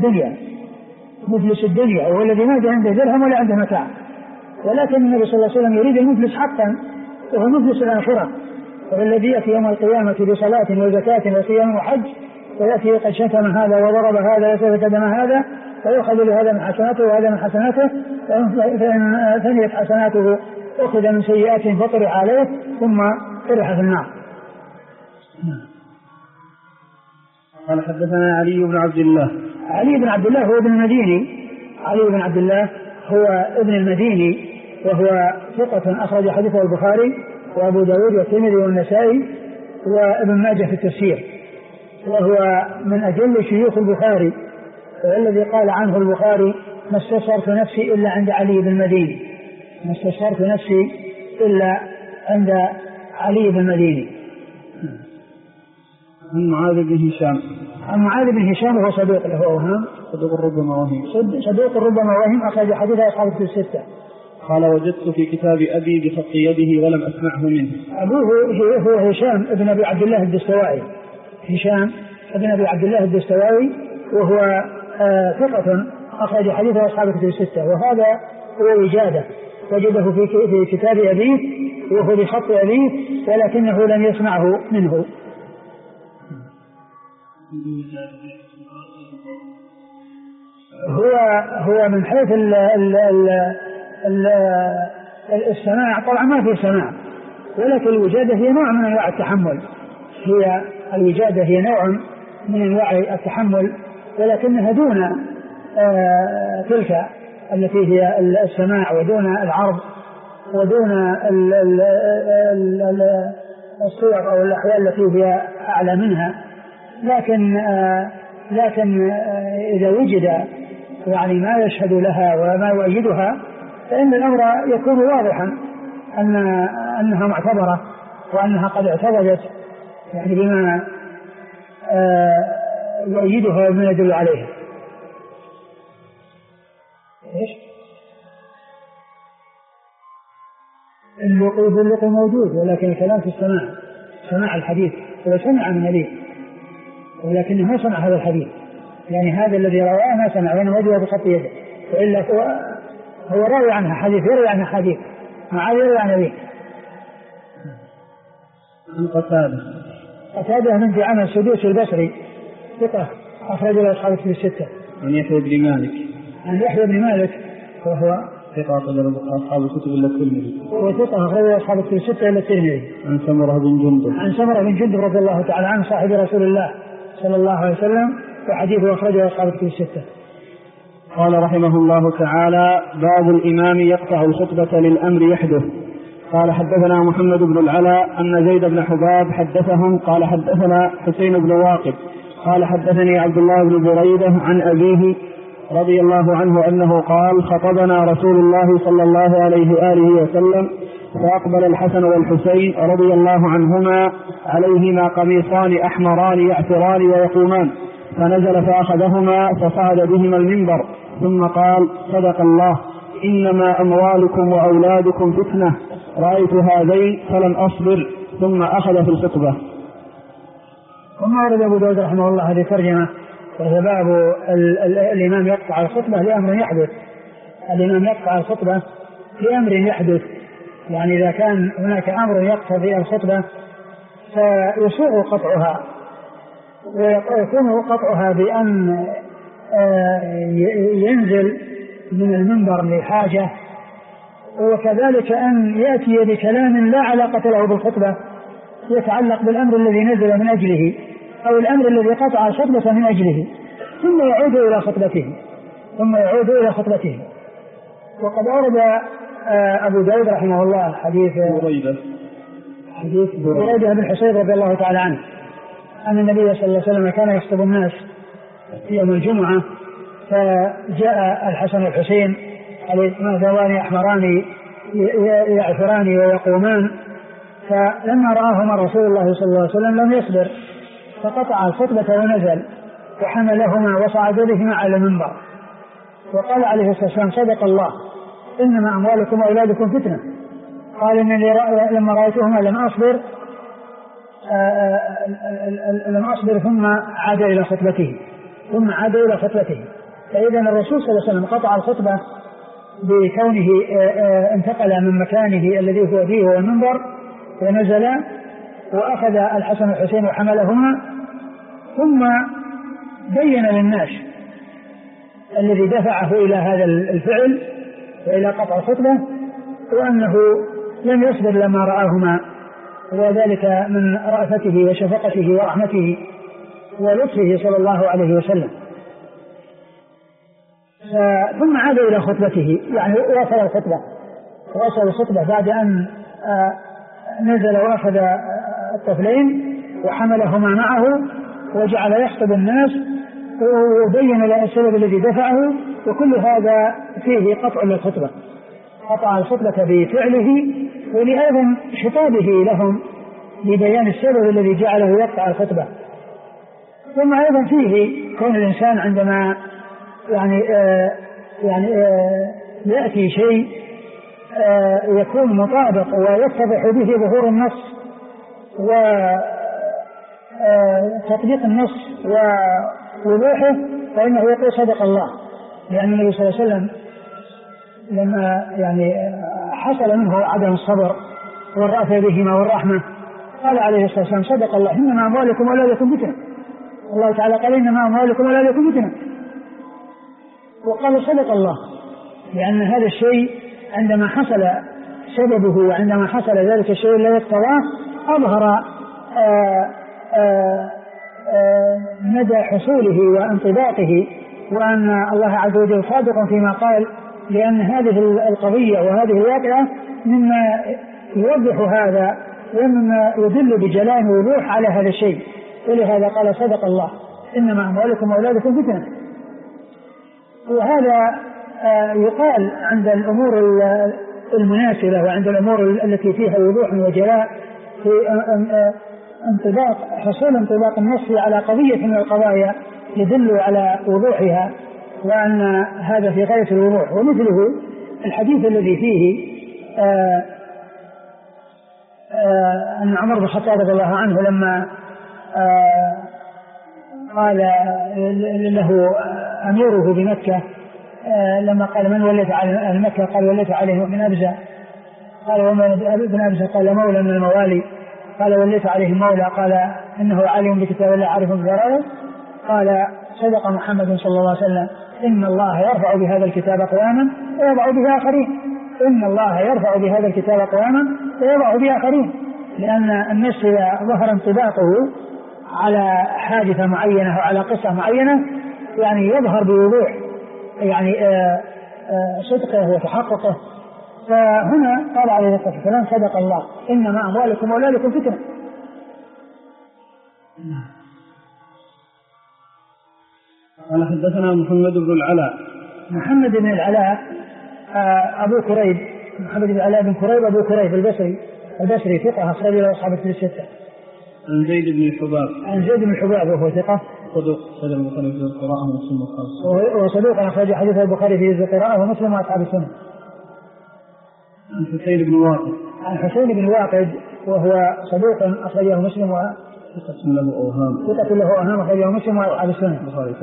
[SPEAKER 1] مفلس الدنيا هو الذي ما عنده درهم ولا عنده متاع ولكن النبي صلى الله عليه وسلم يريد المفلس حقا وهو مفلس الآخرة والذي يأتي يوم القيامة بصلاة وزكاة وصيام وحج ويأتي قد شتم هذا وضرب هذا وسفك دم هذا فيأخذ لهذا من حسناته وهذا من حسناته فإن ثنيت حسناته أخذ من سيئات فطرح عليه ثم طرح في النار.
[SPEAKER 2] قال حدثنا علي بن عبد الله
[SPEAKER 1] هو ابن المديني علي بن عبد الله هو ابن المديني، وهو ثقة أخرج حديثه البخاري وأبو داود والترمذي والنسائي وابن ماجه في التفسير، وهو من أجل شيوخ البخاري، والذي قال عنه البخاري: ما استصغرت نفسي إلا عند علي بن المديني، ما استصغرت نفسي إلا عند علي بن المديني.
[SPEAKER 2] عن معاذ بن هشام.
[SPEAKER 1] عن معاذ بن هشام وهو صدوق له أوهام،
[SPEAKER 2] صدوق ربما وهم،
[SPEAKER 1] صدوق ربما وهم، أخرج حديثه أصحاب الكتب الستة.
[SPEAKER 2] قال: وجدت في كتاب أبي بخط يده ولم أسمعه منه.
[SPEAKER 1] أبوه هو هشام ابن أبي عبد الله الدستوائي، هشام ابن أبي عبد الله الدستوائي، وهو ثقة أخرج حديثه أصحاب الكتب الستة. وهذا هو وجادة وجده في كتاب أبيه وهو بخط أبيه، ولكنه لم يسمعه منه. هو من حيث السماع طبعا ما في سماع، ولكن الوجادة هي نوع من أنواع التحمل، الوجادة هي نوع من أنواع التحمل، ولكنها دون تلك التي هي السماع، ودون العرض، ودون الصور أو الأحوال التي هي أعلى منها. لكن إذا وجد يعني ما يشهد لها وما يؤيدها، فإن الأمر يكون واضحا أنها معتبرة، وأنها قد اعتبرت يعني بما يؤيدها وما يدل عليها. اللقي موجود، ولكن الكلام في السماع، سماع الحديث، هو سمع من أبيه ولكنه ما سمع هذا الحديث، يعني هذا الذي رواه ما سمع، وأنا وجهه بخط يده، وإلا هو راوي عنها حديث، يروي عنها حديث مع يروي عن أبيه.
[SPEAKER 2] عن
[SPEAKER 1] قتادة من دعامة السدوسي البصري، ثقة أخرج له أصحاب الكتب الستة.
[SPEAKER 2] عن يحيى بن مالك.
[SPEAKER 1] عن يحيى بن مالك وهو
[SPEAKER 2] ثقة أخرج له أصحاب الكتب إلا الترمذي.
[SPEAKER 1] وثقة أخرج له أصحاب الكتب الستة إلا الترمذي.
[SPEAKER 2] عن سمرة بن جندب.
[SPEAKER 1] عن سمرة بن جندب رضي الله تعالى عنه صاحب رسول الله صلى الله عليه وسلم، وحديثه أخرجه أصحاب الكتب الستة.
[SPEAKER 2] قال رحمه الله تعالى: باب الإمام يقطع الخطبة للأمر يحدث. قال: حدثنا محمد بن العلاء أن زيد بن حباب حدثهم قال: حدثنا حسين بن واقد قال: حدثني عبد الله بن بريدة عن أبيه رضي الله عنه أنه قال: خطبنا رسول الله صلى الله عليه وآله وسلم، فأقبل الحسن والحسين رضي الله عنهما عليهما قميصان أحمران يعثران ويقومان، فنزل فأخذهما فصعد بهما المنبر، ثم قال: صدق الله، إنما أموالكم وأولادكم فتنة، رأيت هذين فلن أصبر، ثم أخذ في الخطبة.
[SPEAKER 1] ثم ورد أبو داود رحمه الله هذه ترجمة، وهي باب الإمام يقطع الخطبة لأمر يحدث. الإمام يقطع الخطبة لأمر يحدث، يعني إذا كان هناك أمر يقتضي الخطبة فيسوء قطعها، ويكون قطعها بأن ينزل من المنبر لحاجة، وكذلك أن يأتي بكلام لا علاقة له بالخطبة يتعلق بالأمر الذي نزل من أجله أو الأمر الذي قطع الخطبة من أجله، ثم يعود إلى خطبته. وقد أورد أبو داود رحمه الله حديث بريدة بن حصير رضي الله تعالى عنه أن النبي صلى الله عليه وسلم كان يخطب الناس في يوم الجمعة، فجاء الحسن والحسين عليهما ثوبان أحمران يعثران ويقومان، فلما رآهما رسول الله صلى الله عليه وسلم لم يصبر، فقطع الخطبة ونزل وحملهما وصعد بهما على المنبر، وقال عليه الصلاة والسلام: صدق الله، إنما أموالكم وأولادكم فتنة. قال: إنني لما رأيتهما لم أصبر، ثم عاد إلى خطبته. فإذا الرسول صلى الله عليه وسلم قطع الخطبة بكونه انتقل من مكانه الذي هو فيه هو المنبر، ونزل وأخذ الحسن والحسين وحملهما، ثم بين للناس الذي دفعه إلى هذا الفعل وإلى قطع الخطبة، وأنه لم يصبر لما رآهما، وذلك من رأفته وشفقته ورحمته ولطفه صلى الله عليه وسلم. ثم عاد إلى خطبته، يعني واصل الخطبة بعد أن نزل وأخذ الطفلين وحملهما معه وجعل يخطب الناس وبين له السبب الذي دفعه، وكل هذا فيه قطع للخطبة، قطع الخطبة بفعله ولأيضا خطابه لهم لبيان السبب الذي جعله يقطع الخطبة. ثم أيضا فيه كون الإنسان عندما يأتي شيء يكون مطابق ويتضح به ظهور النص وتطبيق النص ووضوحه، فإنه يقول صدق الله، لأن النبي صلى الله عليه وسلم لما حصل منه عدم الصبر والرأفة بهما والرحمة قال عليه الصلاة والسلام صدق الله إنما أموالكم وأولادكم فتنة. الله تعالى قال إنما أموالكم وأولادكم فتنة، وقال صدق الله، لأن هذا الشيء عندما حصل سببه وعندما حصل ذلك الشيء الذي اقتضاه أظهر مدى حصوله وانطباقه، وأن الله عز وجل صادق فيما قال، لأن هذه القضية وهذه الواقعة مما يوضح هذا ومما يدل بجلال ووضوح على هذا الشيء، ولهذا قال صدق الله إنما أموالكم وأولادكم فتنة. وهذا يقال عند الأمور المناسبة وعند الأمور التي فيها وضوح وجلاء في حصول انطباق النص على قضية من القضايا يدل على وضوحها، وأن هذا في غاية الوضوح. ومثله الحديث الذي فيه أن عمر بن الخطاب رضي الله عنه لما قال له أميره بمكة لما قال من وليت على مكة؟ قال وليت عليه من أبزة. قال ومن ابن أبزة؟ قال مولى من الموالي. قال وليت عليه مولى. قال إنه عالم بكتاب الله عارف بذرائه. قال صدق محمد صلى الله عليه وسلم إن الله يرفع بهذا الكتاب أقواما ويضع به آخرين. إن الله يرفع بهذا الكتاب أقواما ويضع به آخرين، لأن النص إذا ظهر انطباقه على حادثة معينة وعلى قصة معينة يظهر بوضوح صدقه وتحققه. فهنا قال عليه الصلاة والسلام صدق الله إنما أموالكم وأولادكم فتنة.
[SPEAKER 2] قال حدثنا محمد بن العلاء.
[SPEAKER 1] محمد بن العلاء أبو كريب، محمد بن العلاء بن كريب أبو كريب البصري ثقة أخرج له أصحاب الكتب الستة.
[SPEAKER 2] عن زيد بن الحباب.
[SPEAKER 1] عن زيد بن الحباب وهو ثقة
[SPEAKER 2] صدوق أخرج البخاري في القراءة ومسلم وأصحاب.
[SPEAKER 1] وصدوق أخرج حديث البخاري في القراءة ومسلم وأصحاب السنة.
[SPEAKER 2] عن حسين بن واقد.
[SPEAKER 1] عن حسين بن واقد وهو صدوق أخرجه مسلم
[SPEAKER 2] ثقة له أوهام
[SPEAKER 1] أخرجه مسلم وأصحاب السنة.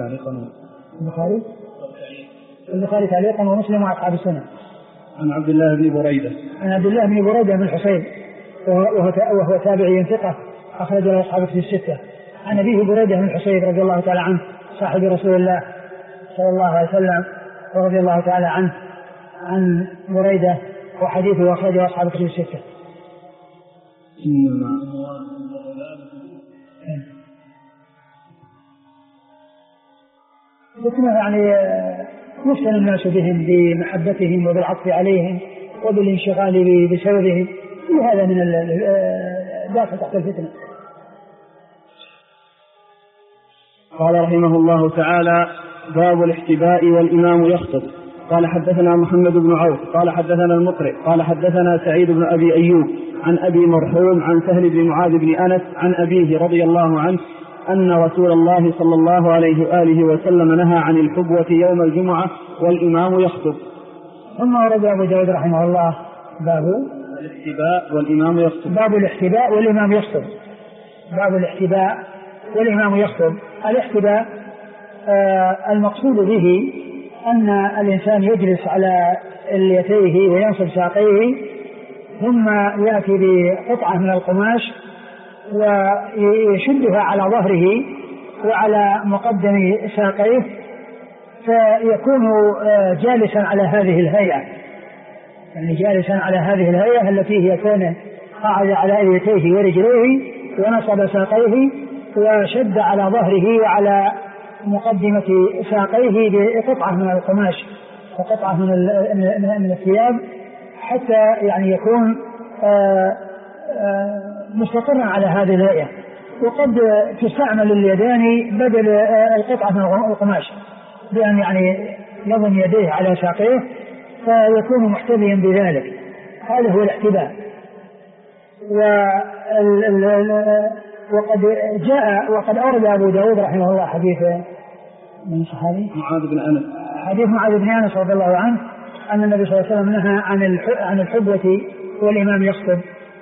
[SPEAKER 1] البخاري تعليقا ومسلم وأصحاب السنة.
[SPEAKER 2] عن عبد الله بن بريدة.
[SPEAKER 1] عن عبد الله بن بريدة بن الحصين وهو تابعي ثقة أخرج له أصحاب الكتب الستة. عن أبيه بريدة بن الحصين رضي الله تعالى عنه صاحب رسول الله صلى الله عليه وسلم ورضي الله تعالى عنه عن بريدة وحديثه أخرجه أصحاب الكتب الستة. يفتن الناس بهم بمحبتهم وبالعطف عليهم وبالانشغال بسببهم، وهذا من دافع تحت الفتنة.
[SPEAKER 2] قال رحمه الله تعالى باب الاحتباء والإمام يخطب. قال حدثنا محمد بن عوف قال حدثنا المقرئ قال حدثنا سعيد بن أبي أيوب عن أبي مرحوم عن سهل بن معاذ بن أنس عن أبيه رضي الله عنه أن رسول الله صلى الله عليه وآله وسلم نهى عن الحبوة يوم الجمعة والإمام يخطب.
[SPEAKER 1] ثم ورد أبو داود رحمه الله باب
[SPEAKER 2] الاحتباء والإمام يخطب.
[SPEAKER 1] باب الاحتباء والإمام يخطب. باب الاحتباء والإمام يخطب. الاحتباء المقصود به أن الإنسان يجلس على اليتيه وينصب ساقيه ثم يأتي بقطعة من القماش ويشدها على ظهره وعلى مقدم ساقيه فيكون جالسا على هذه الهيئة، جالسا على هذه الهيئة التي هي كونه قاعد على يديه ورجليه ونصب ساقيه وشد على ظهره وعلى مقدمة ساقيه بقطعة من القماش وقطعة من الثياب حتى يعني يكون مستقرا على هذه الهيئة. وقد تستعمل اليدان بدل القطعة من القماش بأن يعني يضم يديه على ساقيه فيكون محتذيا بذلك. هذا هو الاحتباء. وقد أورد أبو داود رحمه الله حديث من صحابي
[SPEAKER 2] معاذ بن أنس،
[SPEAKER 1] حديث معاذ بن أنس رضي الله عنه أن النبي صلى الله عليه وسلم نهى عن الحبوة والإمام يخطب،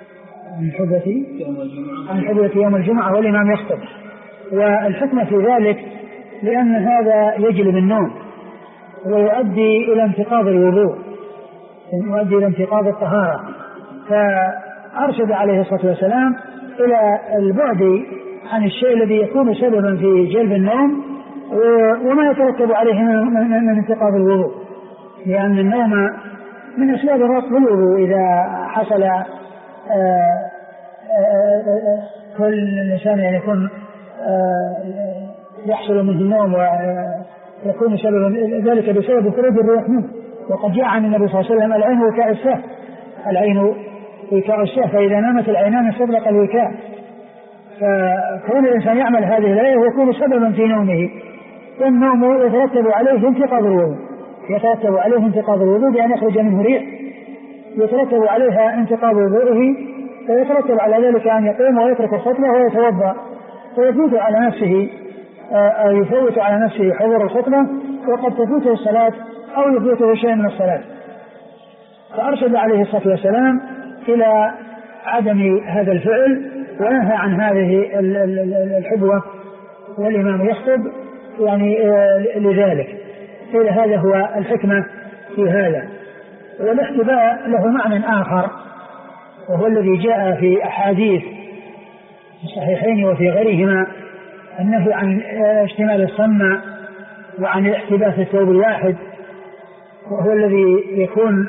[SPEAKER 1] عن الحبوة يوم الجمعة والإمام يخطب. والحكمة في ذلك لأن هذا يجلب النوم ويؤدي إلى انتقاض الوضوء، يؤدي إلى انتقاض الطهارة. فأرشد عليه الصلاة والسلام إلى البعد عن الشيء الذي يكون سببا في جلب النوم وما يترتب عليه من انتقاض الوضوء، لأن النوم من أسباب رفض الوضوء. إذا حصل كل الإنسان يعني يكون يحصل منه النوم ويكون سببا ذلك بسبب خروج الروح منه. وقد جاء عن النبي صلى الله عليه وسلم العين وكاء السهل، العين وكاء السهل، فإذا نامت العينان استغرق الوكاء. فكون الإنسان يعمل هذه الآية ويكون سببا في نومه، والنوم يترتب عليه انتقاض الوضوء، يترتب عليه انتقاض الوضوء بأن يخرج منه ريح يترتب عليها انتقاض وضوءه، فيترتب على ذلك أن يقوم ويترك الخطبة ويتوضأ فيفوت على نفسه أو يفوت على نفسه حضور الخطبة، وقد تفوته الصلاة أو يفوته شيء من الصلاة. فأرشد عليه الصلاة والسلام إلى عدم هذا الفعل ونهى عن هذه الحبوة والإمام يخطب يعني لذلك. هذا هو الحكمة في هذا. والاحتباء له معنى آخر وهو الذي جاء في أحاديث في الصحيحين وفي غيرهما، النهي عن اشتمال الصمة وعن الاحتباء في الثوب الواحد، وهو الذي يكون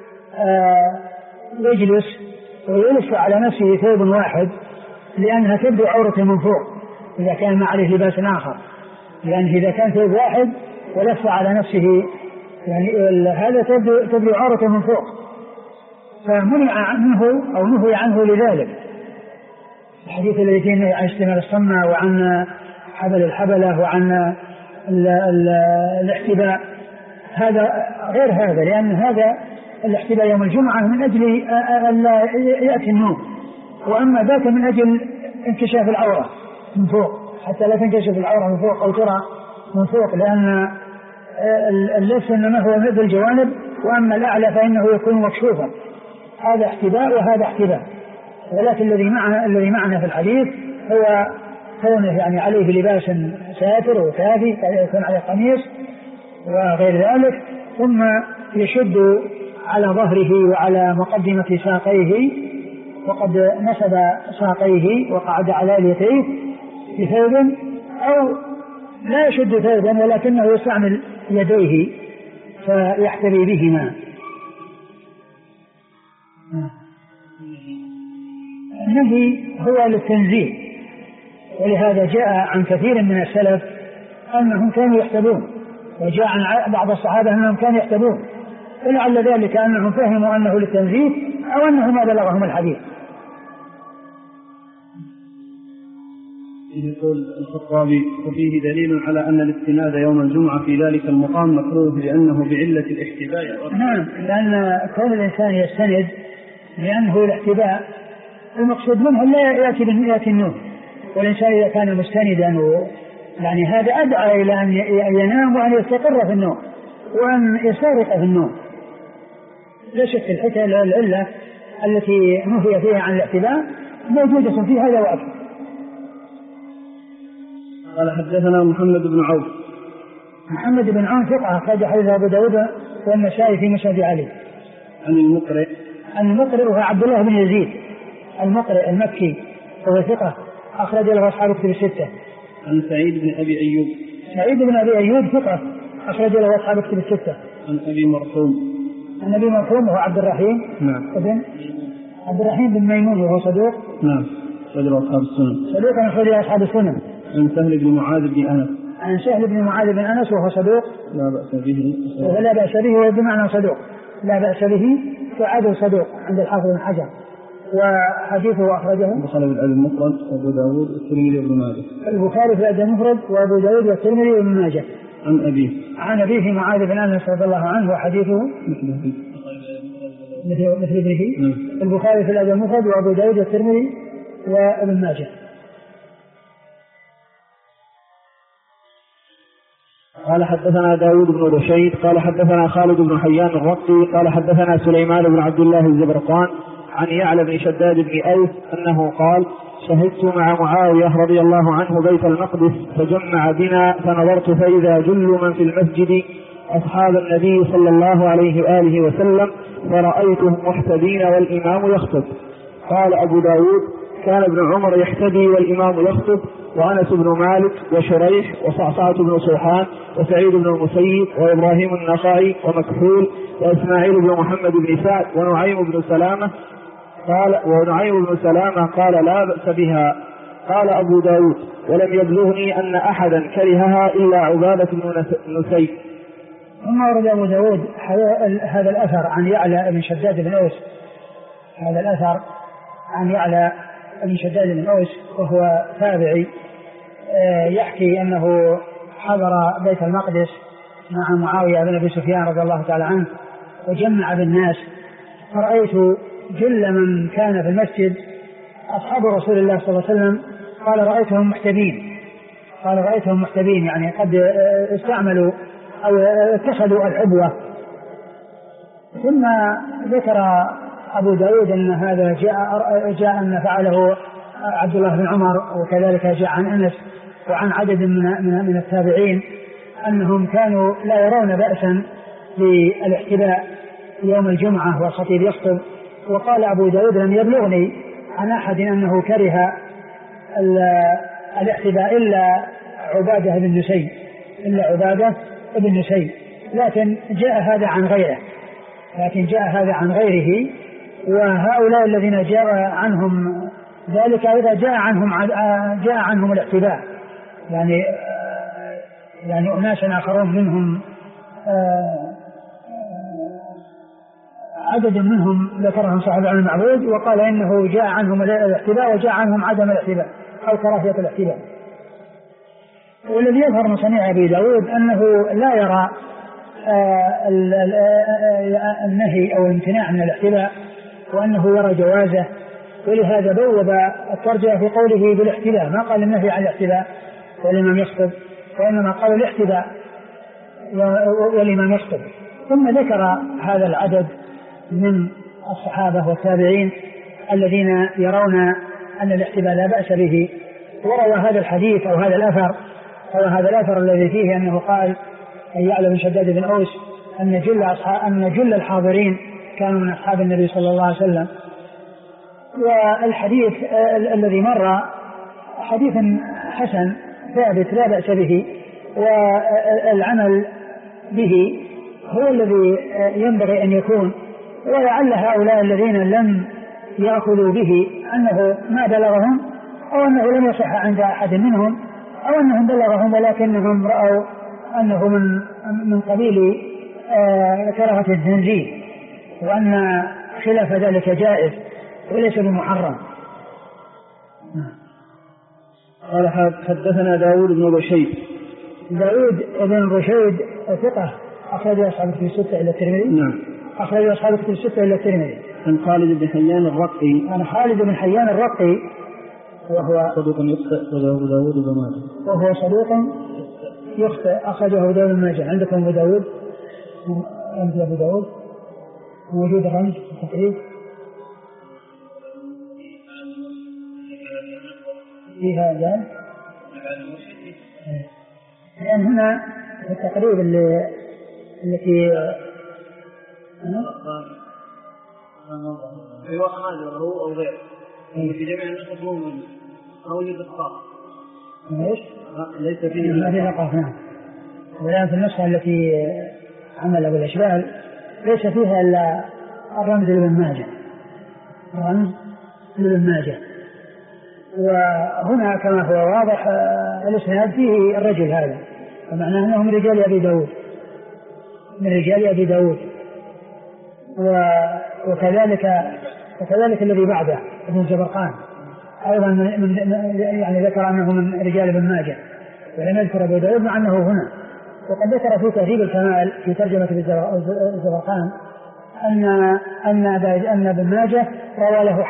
[SPEAKER 1] يجلس ويلف على نفسه ثوب واحد لأنها تبدو عورته من فوق إذا كان ما عليه لباس آخر، لأن إذا كان ثوب واحد ولف على نفسه يعني هذا تبدو عورته من فوق، فمنع عنه أو نهي عنه لذلك. الحديث الذي فيه عن اشتمال الصمة وعن حبل الحبلة وعن الاحتباء هذا غير هذا، لأن هذا الاحتباء يوم الجمعة من أجل أن لا يأتي النوم، وأما ذاك من أجل انكشاف العورة من فوق حتى لا تنكشف العورة من فوق أو ترى من فوق، لأن اللبس إنما هو مثل الجوانب، وأما الأعلى فإنه يكون مكشوفا. هذا احتباء وهذا احتباء. ولكن الذي معنا في الحديث هو كونه يعني عليه لباس ساتر وكافي يكون عليه قميص وغير ذلك، ثم يشد على ظهره وعلى مقدمة ساقيه، وقد نسب ساقيه وقعد على اليتيه بثوب، أو لا يشد ثوبا ولكنه يستعمل يديه فيحتبي بهما. النهي هو للتنزيه، ولهذا جاء عن كثير من السلف أنهم كانوا يحتبون، وجاء عن بعض الصحابة أنهم كانوا يحتبون، ولعل ذلك أنهم فهموا أنه للتنزيه أو أنه ما بلغهم الحديث.
[SPEAKER 2] يقول الخطابي: وفيه دليل على أن الاستناد يوم الجمعة في ذلك المقام مكروه لأنه بعلة الاحتباء.
[SPEAKER 1] نعم، لأن كون الإنسان يستند لأنه الاحتباء المقصود منه لا يأتي النوم، والإنسان إذا كان مستندا يعني هذا أدعى إلى أن ينام وأن يستقر في النوم وأن يستغرق في النوم. لا شك الحكاية العلة التي نهي فيها عن الاحتباء موجودة في هذا وأكثر.
[SPEAKER 2] قال حدثنا محمد بن عوف.
[SPEAKER 1] محمد بن عوف ثقة أخرج حديث أبو داود والنسائي في مسند علي. عن المقرئ هو عبد الله بن يزيد المقرئ المكي وهو ثقة أخرج له أصحاب الكتب الستة.
[SPEAKER 2] عن سعيد بن أبي أيوب.
[SPEAKER 1] سعيد بن أبي أيوب ثقة أخرج له أصحاب الكتب الستة.
[SPEAKER 2] عن أبي مرحوم.
[SPEAKER 1] عن أبي مرحوم هو عبد الرحيم.
[SPEAKER 2] نعم.
[SPEAKER 1] ابن عبد الرحيم بن ميمون وهو صدوق.
[SPEAKER 2] نعم. أخرج له أصحاب السنن.
[SPEAKER 1] صدوق أخرج له أصحاب السنن.
[SPEAKER 2] عن سهل بن معاذ بن أنس.
[SPEAKER 1] عن سهل بن معاذ بن أنس وهو صدوق
[SPEAKER 2] لا بأس به
[SPEAKER 1] ولا بأس به وهو بمعنى صدوق لا بأس به فعده صدوق عند الحافظ بن حجر وحديثه أخرجه
[SPEAKER 2] البخاري في الأدب المفرد وأبو داود والترمذي وابن ماجه.
[SPEAKER 1] البخاري في الأدب المفرد وأبو داود والترمذي وابن ماجه. عن أبيه معاذ بن أنس رضي الله عنه وحديثه مثل ابنه. البخاري في الأدب المفرد وأبو داود والترمذي وابن ماجه.
[SPEAKER 2] قال حدثنا داود بن رشيد قال حدثنا خالد بن حيان الرقي قال حدثنا سليمان بن عبد الله الزبرقان عن يعلى بن شداد بن أوس أنه قال شهدت مع معاوية رضي الله عنه بيت المقدس فجمع بنا فنظرت فإذا جل من في المسجد أصحاب النبي صلى الله عليه وآله وسلم فرأيتهم محتدين والإمام يخطب. قال أبو داود كان ابن عمر يحتدي والإمام يخطب وأنس بن مالك وشريح وصعصعة بن صوحان وسعيد بن المسيب وإبراهيم النخعي ومكحول وإسماعيل بن محمد بن سعد ونعيم بن سلامة قال لا بأس بها. قال أبو داود ولم يبلغني أن أحدا كرهها إلا عبادة بن نسيب.
[SPEAKER 1] ثم ورد أبو داود هذا الأثر عن يعلى بن شداد بن أوس بن شداد بن أوس وهو تابعي يحكي أنه حضر بيت المقدس مع معاوية بن أبي سفيان رضي الله تعالى عنه وجمع بالناس فرأيت جل من كان في المسجد أصحاب رسول الله صلى الله عليه وسلم قال رأيتهم محتبين يعني قد استعملوا أو اتخذوا العبوة. ثم ذكر أبو داود أن هذا جاء أن فعله عبد الله بن عمر وكذلك جاء عن أنس وعن عدد من التابعين أنهم كانوا لا يرون بأسا بالاحتباء يوم الجمعة والخطيب يخطب. وقال أبو داود لم يبلغني عن أحد أنه كره الاحتباء إلا عبادة بن نسيب لكن جاء هذا عن غيره وهؤلاء الذين جاء عنهم ذلك إذا جاء عنهم الاحتباء يعني أناس آخرون منهم عدد منهم ذكرهم صاحب العلم المعبود وقال إنه جاء عنهم الاحتباء وجاء عنهم عدم الاحتباء أو كراهية الاحتباء. والذي يظهر من صنيع أبي داود أنه لا يرى النهي أو الامتناع من الاحتباء وأنه يرى جوازه ولهذا بوب الترجمة في قوله بالاحتباء ما قال النهي عن الاحتباء والإمام يخطب وإنما قال الاحتباء والإمام يخطب. ثم ذكر هذا العدد من الصحابة والتابعين الذين يرون أن الاحتباء لا بأس به وروى هذا الحديث أو هذا الأثر الذي فيه أنه قال يعلى بن شداد بن أوس أن جل الحاضرين كانوا من أصحاب النبي صلى الله عليه وسلم. والحديث الذي مر حديث حسن ثابت لا بأس به والعمل به هو الذي ينبغي أن يكون. ولعل هؤلاء الذين لم يأخذوا به أنه ما بلغهم أو أنه لم يصح عند أحد منهم أو أنهم بلغهم ولكنهم رأوا أنه من قبيل كراهة التنزيه وأن خلاف ذلك جائز وليس بمحرم.
[SPEAKER 2] قال حدثنا داود بن رشيد.
[SPEAKER 1] داود بن رشيد ثقة أخرج أصحاب الكتب الستة إلى الترمذي.
[SPEAKER 2] نعم.
[SPEAKER 1] أخرج أصحاب الكتب الستة إلى الترمذي.
[SPEAKER 2] عن خالد بن حيان الرقي.
[SPEAKER 1] عن خالد بن حيان الرقي وهو
[SPEAKER 2] صدوق يخطئ أخرجه أبو داود بن ماجه.
[SPEAKER 1] وهو صدوق يخطئ أخرجه أبو داود بن ماجه. عندكم أبو داود؟ عند أبو داود موجود رمز تقريب فيها جال لأن هنا التقريب التي
[SPEAKER 2] في وقت هذا هو أو غيره في جميع النسخ موجود الخاص ليس فيه
[SPEAKER 1] ما في نقاط. نعم. والآن في النسخة التي عمل أبو الأشبال ليس فيها إلا الرمز لابن ماجه وهنا كما هو واضح الاسناد فيه الرجل هذا ومعناه أنه من رجال أبي داود، من رجال أبي داود. وكذلك الذي بعده ابن الزبرقان أيضا يعني ذكر أنه من رجال ابن ماجه، ولم يذكر أبو داود مع أنه هنا. وقد ذكر في تهذيب الكمال في ترجمة الزبرقان أن ابن ماجه روى له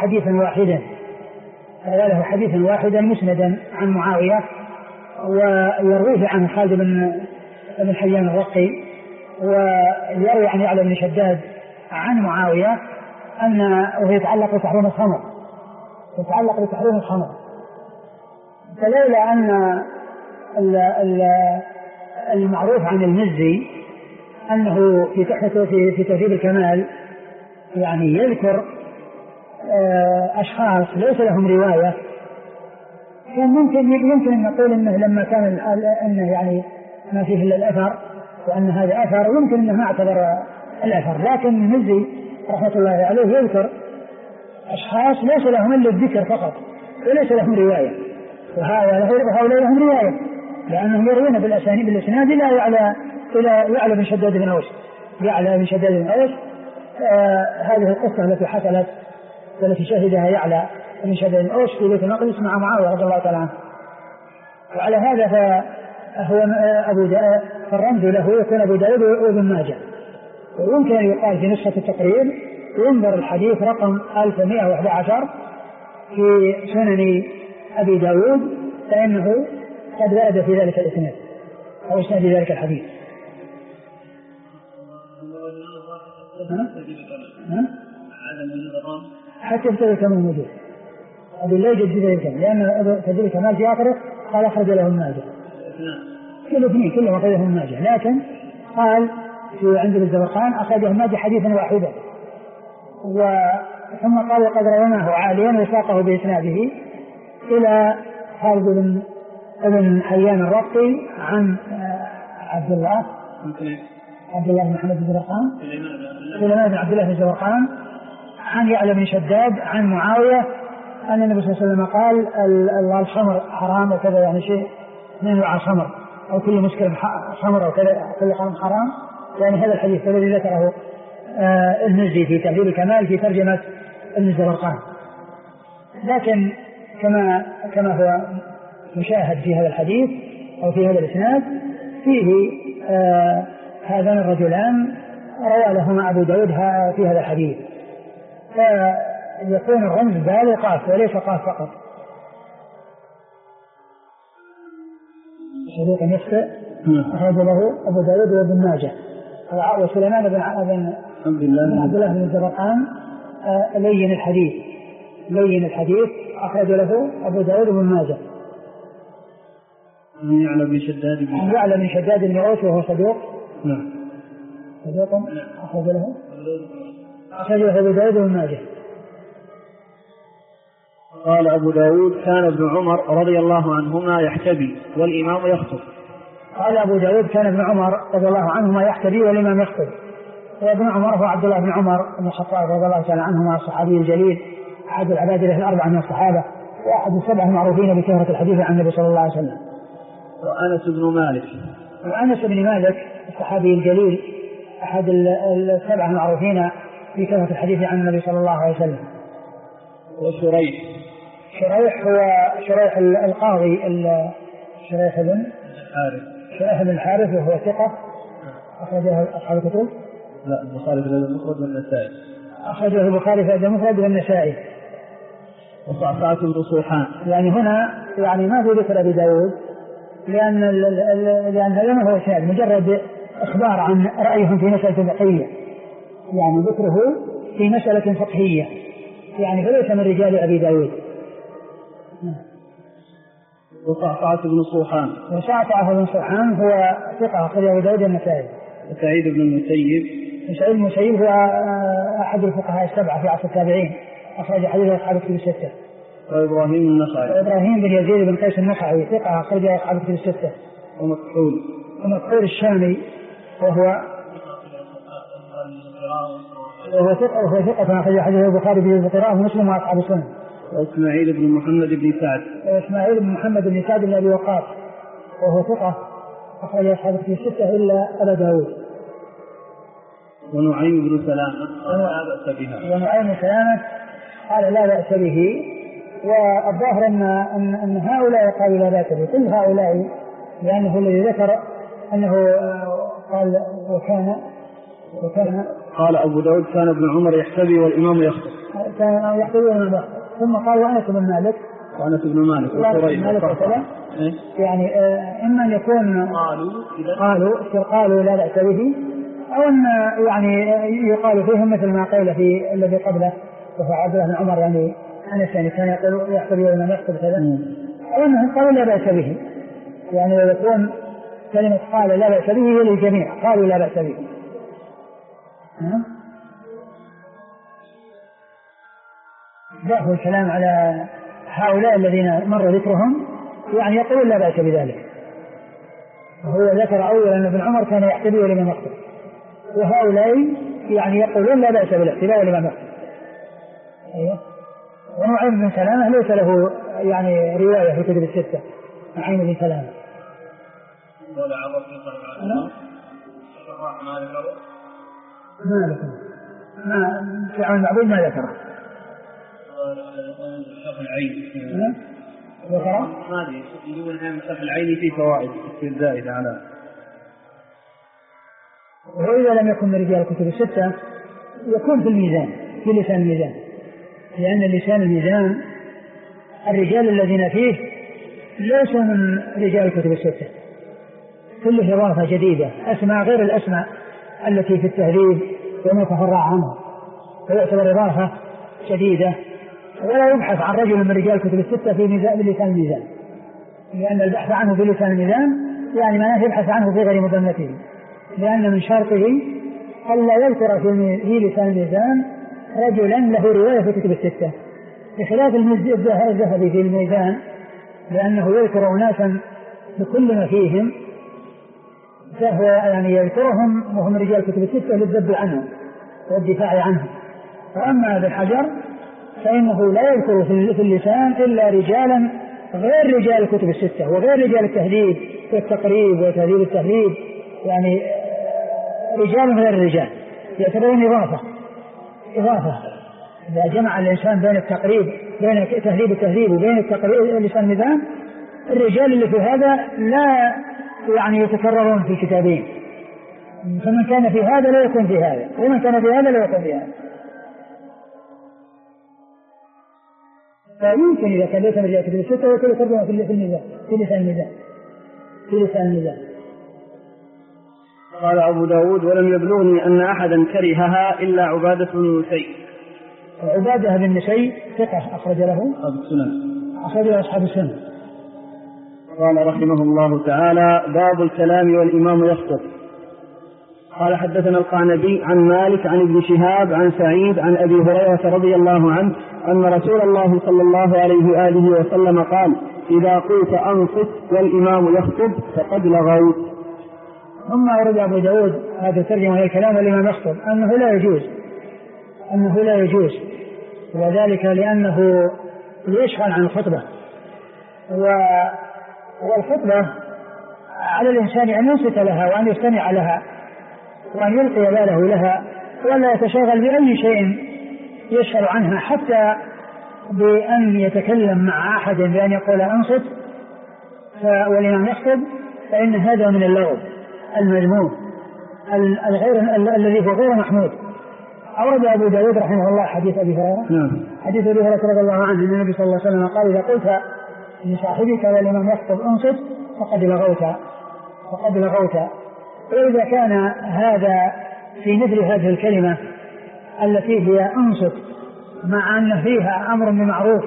[SPEAKER 1] حديثا واحدا مسندا عن معاوية، ويرويه عن خالد بن حيان الرقي، ويروي عن يعلى بن شداد عن معاوية وهي يتعلق بتحريم الخمر. فلولا أن المعروف عن المزي أنه في تهذيب الكمال يعني يذكر أشخاص ليس لهم رواية، يمكن أن نقول أنه لما كان أنه يعني ما فيه إلا الأثر وأن هذا أثر يمكن أنه ما اعتبر الأثر، لكن المزي رحمة الله عليه يذكر أشخاص ليس لهم إلا الذكر فقط وليس لهم رواية، وهؤلاء لهم رواية لأنهم يروون بالإسناد إلى يعلى بن شداد بن أوس. هذه القصة التي حصلت والتي شهدها يعلى بن شداد بن أوس في بيت المقدس مع معاوية رضي الله تعالى عنه. وعلى هذا فهو فالرمز له يكون أبو داود وابن ماجه. ويمكن أن يقال في نسخة التقريب ينظر الحديث رقم 1111 في سنن أبي داود، فإنه قد ورد في ذلك الإسناد أو إسناد ذلك الحديث. حتى يبتدي كمان موجود أبي الله يجدد الكمال، لأن تجديد الكمال في آخره قال أخرج له الماجه كلهم أخرجه الماجه، لكن قال في عند الزبرقان أخرجه الماجه حديثا واحدا، ثم قال وقد رويناه عاليا وساقه بإسناده إلى خالد بن حيان الرقي عن عبد الله بن محمد بن الزبرقان سليمان بن عبد الله بن الزبرقان عن يعلى بن شداد عن معاوية أن النبي صلى الله عليه وسلم قال الخمر حرام وكذا، يعني شيء من أنواع الخمر أو كل مسكر خمر أو كل خمر حرام، يعني هذا الحديث الذي ذكره المزي في تهذيب الكمال في ترجمة ابن الزبرقان. لكن كما هو مشاهد في هذا الحديث أو في هذا الإسناد فيه هذان الرجلان روى لهما أبو داود في هذا الحديث، فيكون الرمز دال وقاف وليس قاف فقط. صديق يخطئ أخرج له أبو داود وابن ماجه، وسليمان بن عبد الله بن الزبرقان لين الحديث أخرج له أبو داود وابن ماجه.
[SPEAKER 2] يعلى بن شداد بن أوس وهو صدوق أخرج له أبو داود وابن ماجه.
[SPEAKER 3] قال أبو داود كان ابن عمر رضي الله عنهما يحتبي والإمام يخطب.
[SPEAKER 1] قال أبو داود كان ابن عمر رضي الله عنهما يحتبي والإمام يخطب. وابن عمر هو عبد الله بن عمر بن الخطاب رضي الله تعالى عنهما الصحابي الجليل أحد العبادلة الأربعة من الصحابة وأحد السبعة المعروفين بكثرة الحديث عن النبي صلى الله عليه وسلم. وأنس بن مالك الصحابي الجليل أحد السبعة المعروفين بكثرة الحديث عن النبي صلى الله عليه وسلم. شريح هو شريح القاضي شريح بن الحارث وهو ثقة أخرجه أصحاب الكتب.
[SPEAKER 3] لا البخاري في المفرد والنسائي.
[SPEAKER 1] أخرجه البخاري في المفرد والنسائي.
[SPEAKER 3] وصعصعة بن صوحان.
[SPEAKER 1] يعني هنا يعني ما في ذكر أبي داود لأن هذا ما هو إسناد مجرد إخبار عن رأيهم في مسألة فقهية، يعني ذكره في مسألة فقهية يعني فليس من رجال أبي داود.
[SPEAKER 3] وصعصعة بن صوحان.
[SPEAKER 1] وصعصعة بن صوحان هو ثقة أخرج أبو داود النسائي.
[SPEAKER 3] وسعيد بن المسيب
[SPEAKER 1] هو أحد الفقهاء السبعة في عصر التابعين أخرج حديث أصحاب الكتب الستة.
[SPEAKER 3] وإبراهيم
[SPEAKER 1] بن يزيد بن قيس النخعي ثقة أخرج أصحاب الكتب الستة. ومكحول الشامي وهو ثقة أخرج حديث البخاري في القراءة ومسلم وأصحاب السنن.
[SPEAKER 3] وإسماعيل بن محمد بن سعد
[SPEAKER 1] بن أبي وقاص وهو ثقة أخرج أصحاب الكتب الستة إلا أبا داود.
[SPEAKER 3] ونعيم بن سلامة قال لا بأس بها.
[SPEAKER 1] ونعيم بن سلامة قال لا بأس به. والظاهر أن هؤلاء قالوا لا بأس به، كل هؤلاء، لأنه الذي ذكر أنه قال وكان
[SPEAKER 3] قال أبو داود كان ابن عمر يحتبي والإمام يخطب.
[SPEAKER 1] كان يحتبي والإمام يخطب. ثم قال وأنس بن مالك يعني إما أن يكون قالوا لا بأس به، أو أن يعني يقال فيهم مثل ما قيل في الذي قبله وهو عبد الله بن عمر، يعني أنس يعني كان يقول يحتبي والإمام يخطب كذا، أو أنهم قالوا لا بأس به، يعني يكون كلمة قال لا بأس به هي للجميع، قالوا لا بأس به. ضعف الكلام على هؤلاء الذين مر ذكرهم، يعني يقولون لا بأس بذلك. هو ذكر أولا أن ابن عمر كان يحتبي والإمام يخطب، وهؤلاء يعني يقولون لا بأس بالاحتباء والإمام يخطب. ونعيم بن سلامة ليس له يعني رواية في كتب الستة. نعيم بن سلامة
[SPEAKER 3] ولا عبر في صحيح
[SPEAKER 1] ما ذكره، في عون المعبود ما ذكره. ذكره
[SPEAKER 3] هذه يقول عن شرح العين في فوائد الزائدة على.
[SPEAKER 1] وإذا لم يكن من رجال الكتب الستة يكون في الميزان، في لسان الميزان، لأن لسان الميزان الرجال الذين فيه ليسوا من رجال الكتب الستة، كله إضافة جديدة، أسماء غير الأسماء التي في التهذيب وما تفرع عنها، فيعتبر إضافة جديدة. ولا يبحث عن رجل من رجال الكتب الستة في لسان الميزان، لأن البحث عنه في لسان الميزان يعني معناه يبحث عنه في غير مذمته، لأن من شرطه ألا يذكر في لسان الميزان رجلا له رواية في كتب الستة، بخلاف الذهبي في الميزان، لأنه يذكر أناسا بكل ما فيهم، فهو يعني يذكرهم وهم رجال كتب الستة للذب عنهم والدفاع عنهم. فأما ابن حجر فإنه لا يذكر في اللسان إلا رجالا غير رجال الكتب الستة وغير رجال التهذيب والتقريب وتهذيب التهذيب، يعني رجال غير الرجال، يعتبرون إضافة. إذا جمع الإنسان بين التقريب بين تهذيب التهذيب وبين التقريب لسان الميزان، الرجال اللي في هذا لا يعني يتكررون في كتابين، فمن كان في هذا لا يكون في هذا، ومن كان في هذا لا يكون في هذا. فيمكن إذا كان ليس من رجال كتب الستة وكل ترجمة في الميزان في لسان الميزان.
[SPEAKER 3] قال أبو داود ولم يبلغني أن أحدا كرهها إلا عبادة بن نسي.
[SPEAKER 1] عبادة بن نسي ثقة أخرج له أصحاب السنن.
[SPEAKER 3] قال رحمه الله تعالى باب الكلام والإمام يخطب. قال حدثنا القعنبي عن مالك عن ابن شهاب عن سعيد عن أبي هريرة رضي الله عنه أن رسول الله صلى الله عليه وآله وسلم قال إذا قلت أنصت والإمام يخطب فقد لغوت.
[SPEAKER 1] ثم أورد أبو داود هذا الترجمة الكلام والإمام يخطب أنه لا يجوز وذلك لأنه يشغل عن الخطبة، والخطبة على الإنسان أن ينصت لها وأن يستمع لها وأن يلقي باله لها ولا يتشاغل بأي شيء يشغل عنها، حتى بأن يتكلم مع أحد بأن يقول أنصت والإمام يخطب، فإن هذا من اللغو المذموم الذي هو غير محمود. أورد أبو داود رحمه الله حديث أبي هريرة حديث أبي هريرة رضي الله عنه أن النبي صلى الله عليه وسلم قال إذا قلت لصاحبك والإمام يخطب أنصت فقد لغوت. وإذا كان هذا في مثل هذه الكلمة التي هي أنصت مع أن فيها أمر بمعروف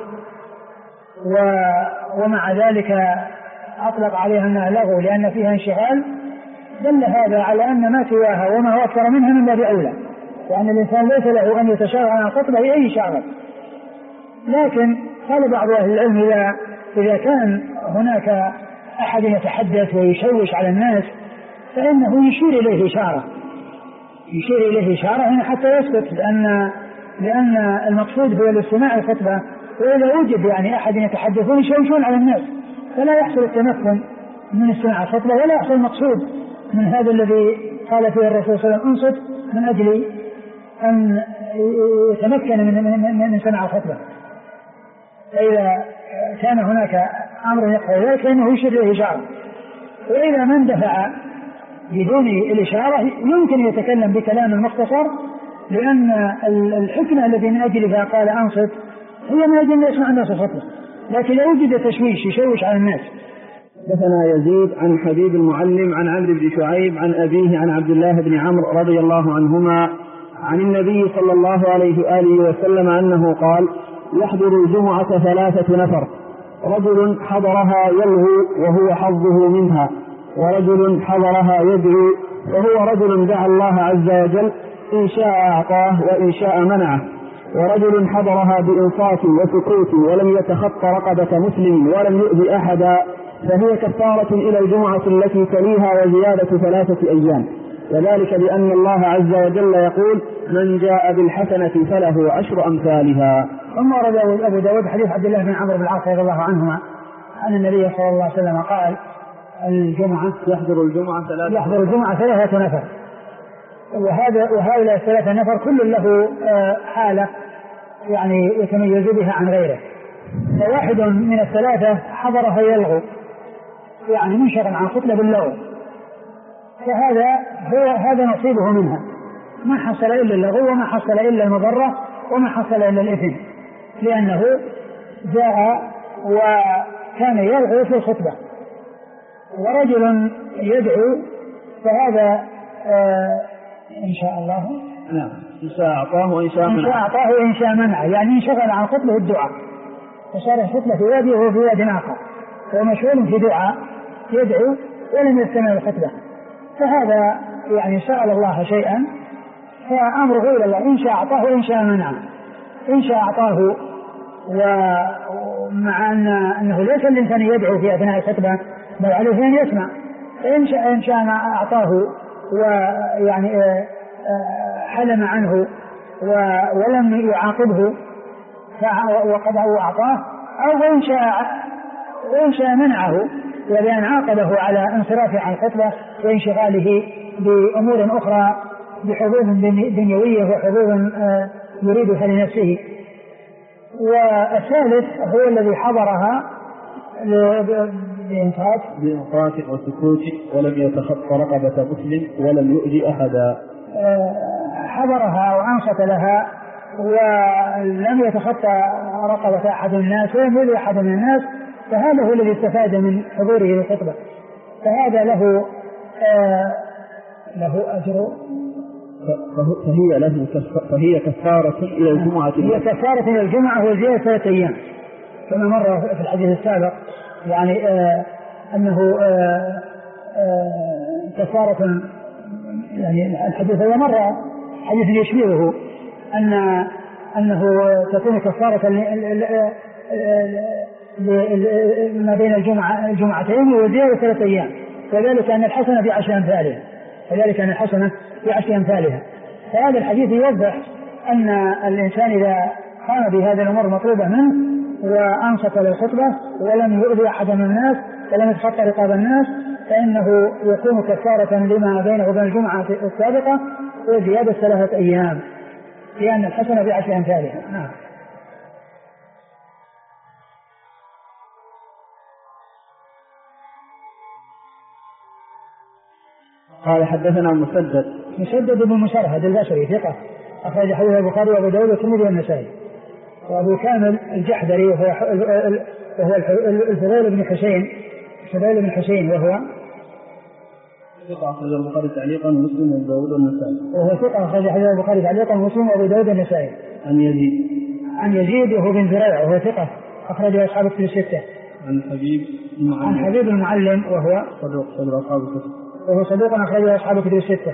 [SPEAKER 1] ومع ذلك أطلق عليها أنها لغو لأن فيها انشغال، دل هذا على أن ما سواها وما هو أكثر منها من باب أولى، وأن الإنسان ليس له أن يتشاغل عن الخطبة بأي شغل. لكن قال بعض أهل العلم إذا كان هناك أحد يتحدث ويشوش على الناس فإنه يشير إليه إشارة هنا حتى يسكت، لأن المقصود هو الاستماع الخطبة، وإذا وجد يعني أحد يتحدثون يشوشون على الناس فلا يحصل التمكن من استماع الخطبة، ولا يحصل المقصود من هذا الذي قال فيه الرسول صلى الله عليه وسلم انصت من أجل أن يتمكن من سماع الخطبة. فإذا كان هناك أمر يقع ذلك فإنه يشير إليه إشارة، وإذا من دفع بدون الإشارة يمكن يتكلم بكلام مختصر، لأن الحكمة التي من أجلها قال أنصت هي من أجل أن يسمع الناس الخطبة، لكن لو وجد تشويش يشوش على الناس.
[SPEAKER 3] حدثنا يزيد عن حبيب المعلم عن عمرو بن شعيب عن أبيه عن عبد الله بن عمرو رضي الله عنهما عن النبي صلى الله عليه وآله وسلم أنه قال: يحضر الجمعة 3 نفر، رجل حضرها يلغو وهو حظه منها، ورجل حضرها يدعو وهو رجل دعا الله عز وجل إن شاء أعطاه وإن شاء منعه، ورجل حضرها بإنصات وسكوت ولم يتخط رقبة مسلم ولم يؤذي أحدا، فهي كفارة إلى الجمعة التي تليها وزيادة 3 أيام، وذلك بأن الله عز وجل يقول: من جاء بالحسنة فله 10 أمثالها.
[SPEAKER 1] ثم ورد أبو داود حديث عبد الله بن عمرو بن العاص رضي الله عنهما أن النبي صلى الله عليه وسلم قال: الجمعة
[SPEAKER 3] يحضر الجمعة
[SPEAKER 1] 3 نفر، وهؤلاء 3 نفر كل له حالة يعني يتميز بها عن غيره. فواحد من ال3 حضرها يلغو، يعني منشغل عن خطبة باللغو، فهذا نصيبه منها، ما حصل إلا اللغو وما حصل إلا المضرة وما حصل إلا الإثم، لأنه جاء وكان يلغو في الخطبة. ورجل يدعو فهذا إن شاء الله
[SPEAKER 3] إن شاء أعطاه وإن شاء
[SPEAKER 1] منعه، يعني انشغل عن خطبه الدعاء، فصار الخطبة في وادي وهو في واد آخر، هو مشغول في دعاء يدعو ولم يستمع الخطبة، فهذا يعني سأل الله شيئا فأمره إلى الله، إن شاء أعطاه وإن شاء منعه. إن شاء أعطاه، ومع أنه ليس الإنسان يدعو في أثناء الخطبة بل عليه أن يسمع، إن شاء أعطاه ويعني حلم عنه ولم يعاقبه وقد أعطاه، أو إن شاء منعه وبأن عاقبه على انصرافه عن الخطبة وانشغاله بأمور أخرى بحظوظ دنيوية وحظوظ يريدها لنفسه. والثالث هو الذي حضرها
[SPEAKER 3] بإنصات وسكوت ولم يتخط رقبة مسلم ولم يؤذي أحدا،
[SPEAKER 1] حضرها وأنصت لها ولم يتخطى رقبة أحد الناس ولم يؤذي أحد من الناس، فهذا هو الذي استفاد من حضوره للخطبة، فهذا له أجر،
[SPEAKER 3] فهي كفارة إلى الجمعة،
[SPEAKER 1] هي كفارة إلى الجمعة وزيادة 3 أيام، كما مر في الحديث السابق يعني أنه كفارة، يعني الحديث هذا مر حديث يشبهه أنه تكون كفارة ما بين الجمعتين وزيادة 3 أيام، وذلك أن الحسنة ب10 أمثالها. فهذا الحديث يوضح أن الإنسان إذا قام بهذه الأمور المطلوبة منه وأنصت للخطبة ولم يؤذي أحد من الناس ولم يتخطى رقاب الناس فإنه يكون كفارة لما بينه وبين الجمعة السابقة وزيادة 3 أيام، لأن الحسنة ب10 أمثالها. نعم.
[SPEAKER 3] قال حدثنا
[SPEAKER 1] مسدد بن مسرهد البصري ثقة، أخرج حديث البخاري وأبو داود والترمذي والنسائي. وأبو كامل الجحدري وهو الفضيل بن حسين وهو
[SPEAKER 3] ثقة أخرج البخاري تعليقا ومسلم وأبو داود والنسائي.
[SPEAKER 1] وهو ثقة أخرج حديث البخاري تعليقا ومسلم وأبو داود والنسائي. عن يزيد وهو بن زريع وهو ثقة أخرج أصحاب الكتب 6. عن حبيب المعلم وهو صدوق أخرج أصحاب الكتب 6.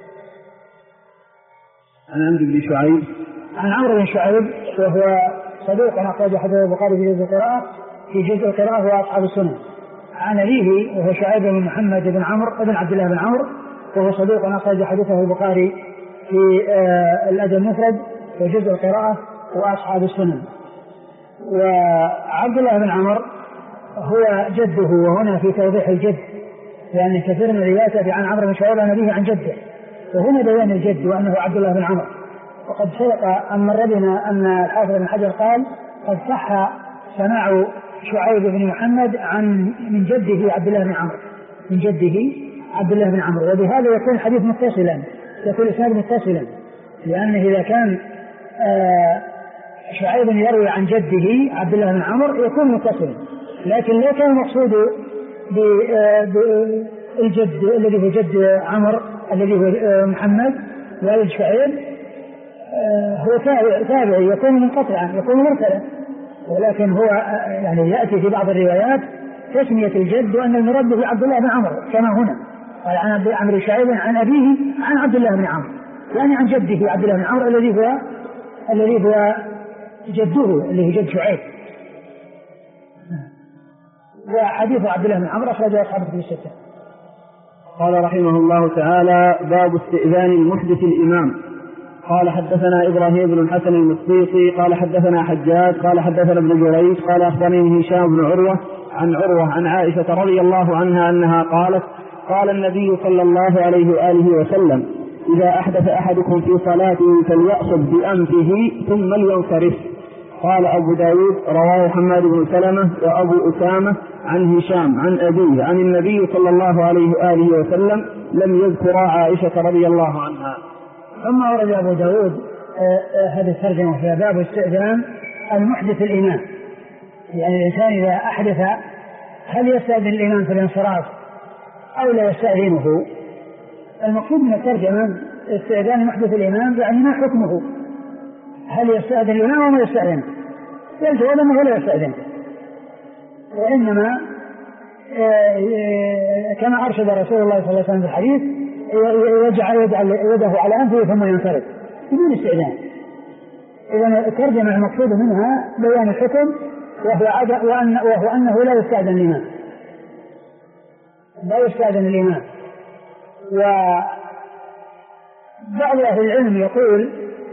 [SPEAKER 1] عن عمرو بن شعيب وهو صدوق أخرج حديث البخاري في جزء القراءة وأصحاب السنن. عن أبيه وهو شعيب بن محمد بن عمرو بن عبد الله بن عمرو وهو صدوق أخرج حديثه البخاري في الأدب المفرد وجزء القراءة وأصحاب السنن. وعبد الله بن عمرو هو جده، وهنا في توضيح الجد، لأن كثير من الروايات عن عمرو بن شعيب عن أبيه عن جده، وهنا بيان الجد وأنه عبد الله بن عمرو. وقد سبق أن مر بنا أن الحافظ بن حجر قال قد صح سماع شعيب بن محمد من جده عبد الله بن عمرو، من جده عبد الله بن عمرو، وبهذا يكون الحديث متصلا، يكون الإسناد متصلا، لأنه إذا كان شعيب يروي عن جده عبد الله بن عمرو يكون متصلا. لكن لو كان المقصود بالجد الذي هو جد عمرو الذي هو محمد والد شعيب هو تابعي يكون منقطعا، يكون مرسلا، ولكن هو يعني يأتي في بعض الروايات تسمية الجد وأن المراد به عبد الله بن عمرو كما هنا قال عن عمرو شعيب عن أبيه عن عبد الله بن عمرو، يعني عن جده عبد الله بن عمرو الذي هو جده اللي هو جد شعيب. وحديث عبد الله بن عمرو أخرجه أصحاب الكتب الستة.
[SPEAKER 3] قال رحمه الله تعالى: باب استئذان المحدث الإمام. قال حدثنا إبراهيم بن الحسن المصيصي قال حدثنا حجاج قال حدثنا ابن جريج قال أخبرني هشام بن عروة عن عائشة رضي الله عنها أنها قالت: قال النبي صلى الله عليه وآله وسلم: إذا أحدث أحدكم في صلاته فليأخذ بأنفه ثم لينصرف. قال أبو داود: رواه حماد بن سلمة وأبو أسامة عن هشام عن أبيه عن النبي صلى الله عليه وآله وسلم لم يذكر عائشة رضي الله عنها.
[SPEAKER 1] ثم ورد أبو داود هذه الترجمة في باب استئذان المحدث الإمام، يعني الإنسان إذا أحدث هل يستأذن الإمام في الانصراف أو لا يستأذنه. المقصود من الترجمة استئذان محدث الإمام يعني ما حكمه، هل يستأذن الإمام أو ما يستأذن؟ الجواب أنه لا يستأذن، وإنما كما أرشد رسول الله صلى الله عليه وسلم في الحديث يجعل يده على أنفه ثم ينصرف بدون استئذان. إذا الترجمة المقصود منها بيان الحكم وهو أنه لا يستأذن الإمام، لا يستأذن الإمام. وبعض أهل العلم يقول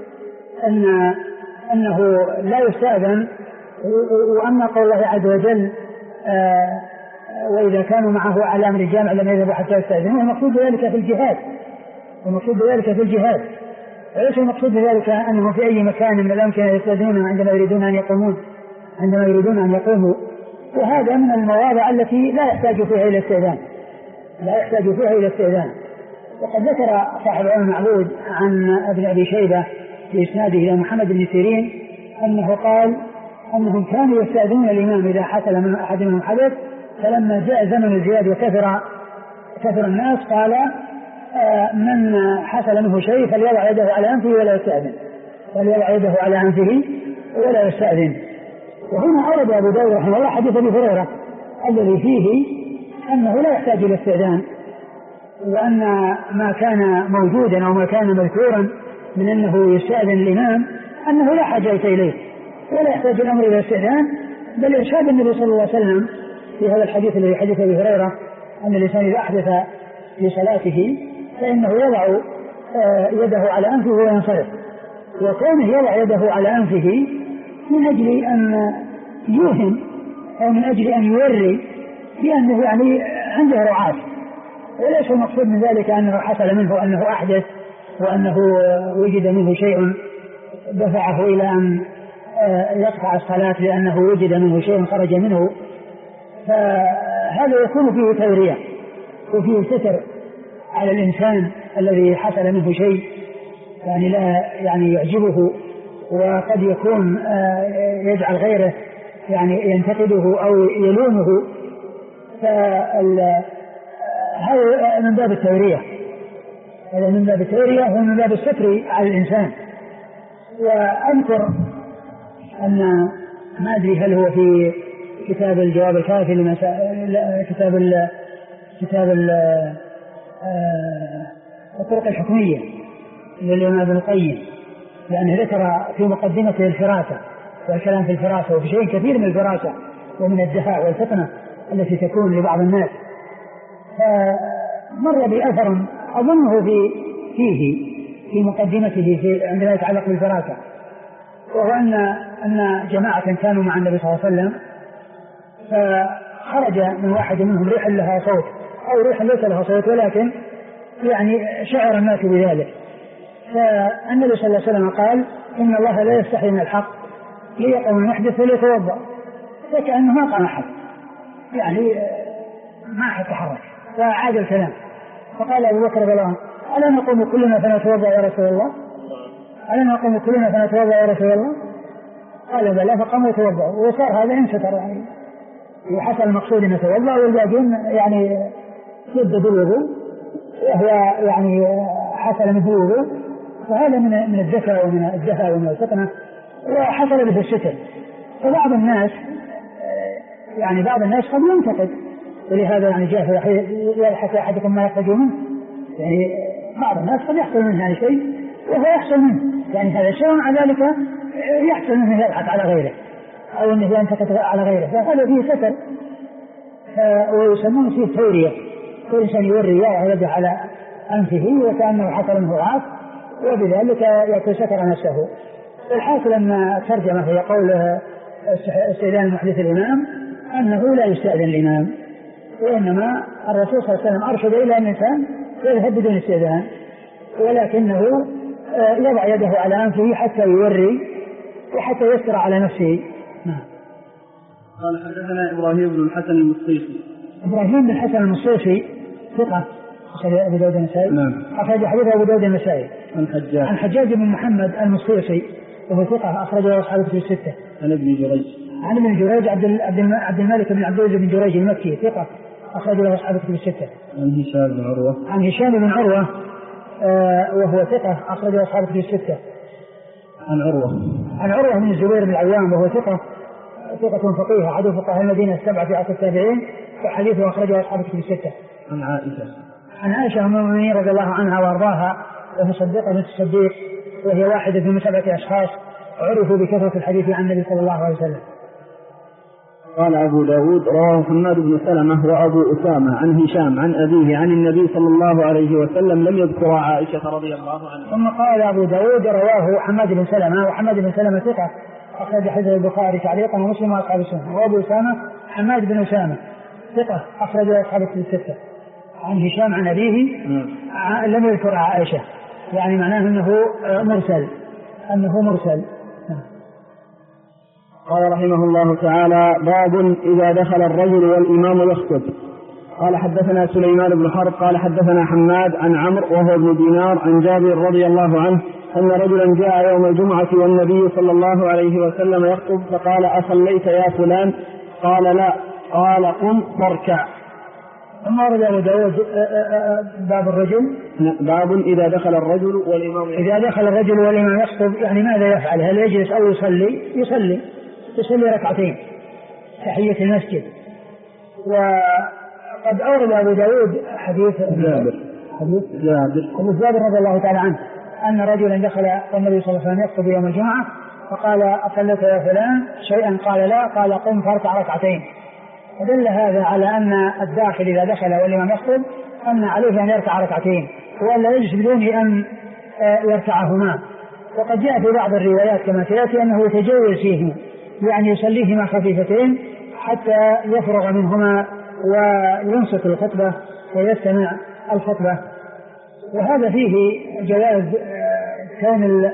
[SPEAKER 1] أنه لا يستأذن، وأما قول الله عز وجل وإذا كانوا معه على أمر الجامع لم يذهبوا حتى يستأذنوه، المقصود بذلك في الجهاد، المقصود بذلك في الجهاد، وليس المقصود بذلك أنه في أي مكان من الأمكنة يستأذنون عندما يريدون أن يقوموا، وهذا من المواضع التي لا يحتاج فيها إلى استئذان. وقد ذكر صاحب العلم المعبود عن ابن أبي شيبة في إسناده إلى محمد بن سيرين أنه قال أنهم كانوا يستأذنون الإمام إذا حصل من أحد منهم حدث، فلما جاء زمن الزياد وكثر الناس قال من حصل منه شيء فليضع يده على أنفه ولا يستأذن. وهنا أورد أبو داود رحمه الله حديث أبي هريرة الذي فيه أنه لا يحتاج إلى استئذان، وأن ما كان موجودا أو ما كان مذكورا من أنه يستأذن الإمام أنه لا حاجة إليه ولا يحتاج الأمر إلى استئذان، بل إرشاد النبي صلى الله عليه وسلم في هذا الحديث الذي حديث أبي هريرة أن الإنسان إذا أحدث في صلاته فإنه يضع يده على أنفه وينصرف، وكونه يضع يده على أنفه من أجل أن يوهم أو من أجل أن يوري بأنه يعني عنده رعاة، وليس المقصود من ذلك أنه حصل منه أنه أحدث وأنه وجد منه شيء دفعه إلى أن يقطع الصلاة لأنه وجد منه شيء خرج منه، فهذا يكون فيه تورية وفيه ستر على الإنسان الذي حصل منه شيء يعني لا يعني يعجبه، وقد يكون يجعل غيره يعني ينتقده أو يلومه، فهذا من باب التورية، هذا من باب التورية ومن باب الستر على الإنسان. وأذكر أن ما أدري هل هو في كتاب الجواب الكافي كتاب الطرق الحكمية للإمام ابن القيم، لأنه ذكر في مقدمته الفراسة والكلام في الفراسة وفي شيء كثير من الفراسة ومن الدهاء والفتنة التي تكون لبعض الناس، فمر بأثر أظنه في مقدمته عندما يتعلق بالفراسة، وهو أن جماعة كانوا مع النبي صلى الله عليه وسلم خرج من واحد منهم ريح لها صوت أو ريح ليس لها صوت، ولكن يعني شعر الناس بذلك. فالنبي صلى الله عليه وسلم قال إن الله لا يستحي من الحق ليقوم يحدث فليتوضأ، فكأنه ما قام أحد، يعني ما أحد تحرك، فعاد الكلام. فقال أبو بكر رضي الله عنه ألا نقوم كلنا فنتوضأ يا رسول الله؟ ألا نقوم كلنا فنتوضأ يا رسول الله؟ قال بلى، فقاموا يتوضأوا، وصار هذا انستر، يعني وحصل المقصود أن يتوضأ والباقين يعني يبدأ الوضوء وهو يعني حصل مثل الوضوء. فهذا من الذكاء ومن الدهاء ومن الفطنة، وحصل به الستر. فبعض الناس يعني بعض الناس قد ينتقد، ولهذا يعني جاء يلحق أحدكم ما يخرج منه، يعني بعض الناس قد يحصل منه يعني شيء وهو يحصل منه، يعني هذا الشيء مع ذلك يحصل منه يلحق على غيره أو أنه ينتقد على غيره، فهذا فيه ستر. ويسمونه فيه تورية، كل إنسان يوري يده على أنفه وكأنه حصل منه ضعف، وبذلك يكون ستر نفسه. الحاصل أن ترجمة هي قول استئذان محدث الإمام أنه لا يستأذن الإمام، وإنما الرسول صلى الله عليه وسلم أرشد إلى أن الإنسان يذهب بدون استئذان، ولكنه يضع يده على أنفه حتى يوري وحتى يسر على نفسه.
[SPEAKER 3] قال حدثنا إبراهيم بن الحسن المصيصي.
[SPEAKER 1] إبراهيم بن الحسن المصيصي ثقة أخرج أبو داود النسائي. أخرج حديث أبو داود النسائي. عن حجاج بن محمد المصيصي وهو ثقة أخرجه أصحاب الكتب الستة.
[SPEAKER 3] عن ابن جريج.
[SPEAKER 1] عن ابن جريج عبد الملك بن عبد العزيز بن جريج المكي ثقة أخرجه أصحاب الكتب الستة.
[SPEAKER 3] عن هشام بن عروة.
[SPEAKER 1] عن هشام بن عروة وهو ثقة أخرجه أصحاب الكتب الستة. عن عروة بن الزبير بن العوام وهو ثقة فقيه عدو فقهاء المدينة السبعة في عصر التابعين، وحديثه أخرجه أصحاب الكتب الستة. عن عائشة أم المؤمنين رضي الله عنها وأرضاها ومصدقة بنت الصديق، وهي واحدة من 7 أشخاص عرفوا بكثرة الحديث عن النبي صلى الله عليه وسلم.
[SPEAKER 3] قال أبو داود رواه حماد بن سلمة وأبو أسامة عن هشام عن أبيه عن النبي صلى الله عليه وسلم لم يذكر عائشة رضي الله عنها.
[SPEAKER 1] ثم قال أبو داود رواه حماد بن سلمة، وحماد بن سلمة ثقة أخرج حديث البخاري تعليقا ومسلم وأصحاب السنة. وأبو أسامة حماد بن أسامة ثقة أخرج أصحاب الستة. عن هشام عن أبيه لم يذكر عائشة، يعني معناه أنه مرسل.
[SPEAKER 3] قال رحمه الله تعالى باب إذا دخل الرجل والإمام يخطب. قال حدثنا سليمان بن حرب قال حدثنا حماد عن عمرو وهو ابن دينار عن جابر رضي الله عنه أن رجلا جاء يوم الجمعة والنبي صلى الله عليه وسلم يخطب فقال أصليت يا فلان؟ قال لا. قال قم فاركع.
[SPEAKER 1] ثم ورد أبو داود باب الرجل
[SPEAKER 3] باب إذا دخل الرجل والإمام يخطب.
[SPEAKER 1] إذا دخل الرجل والإمام يخطب يعني ماذا يفعل؟ هل يجلس أو يصلي ركعتين تحية المسجد. وقد أورد أبو داود حديث جابر رضي الله تعالى عنه أن رجلا دخل النبي صلى الله عليه وسلم يخطب يوم الجمعة فقال أصليت يا فلان شيئا؟ قال لا. قال قم فاركع ركعتين. فدل هذا على أن الداخل إذا دخل والإمام يخطب أن عليه أن يركع ركعتين ولا يجلس بدون أن يركعهما. وقد جاء في بعض الروايات كما سيأتي أنه يتجوز فيهما، يعني يصليهما خفيفتين حتى يفرغ منهما وينصت الخطبة ويستمع الخطبة. وهذا فيه جواز كان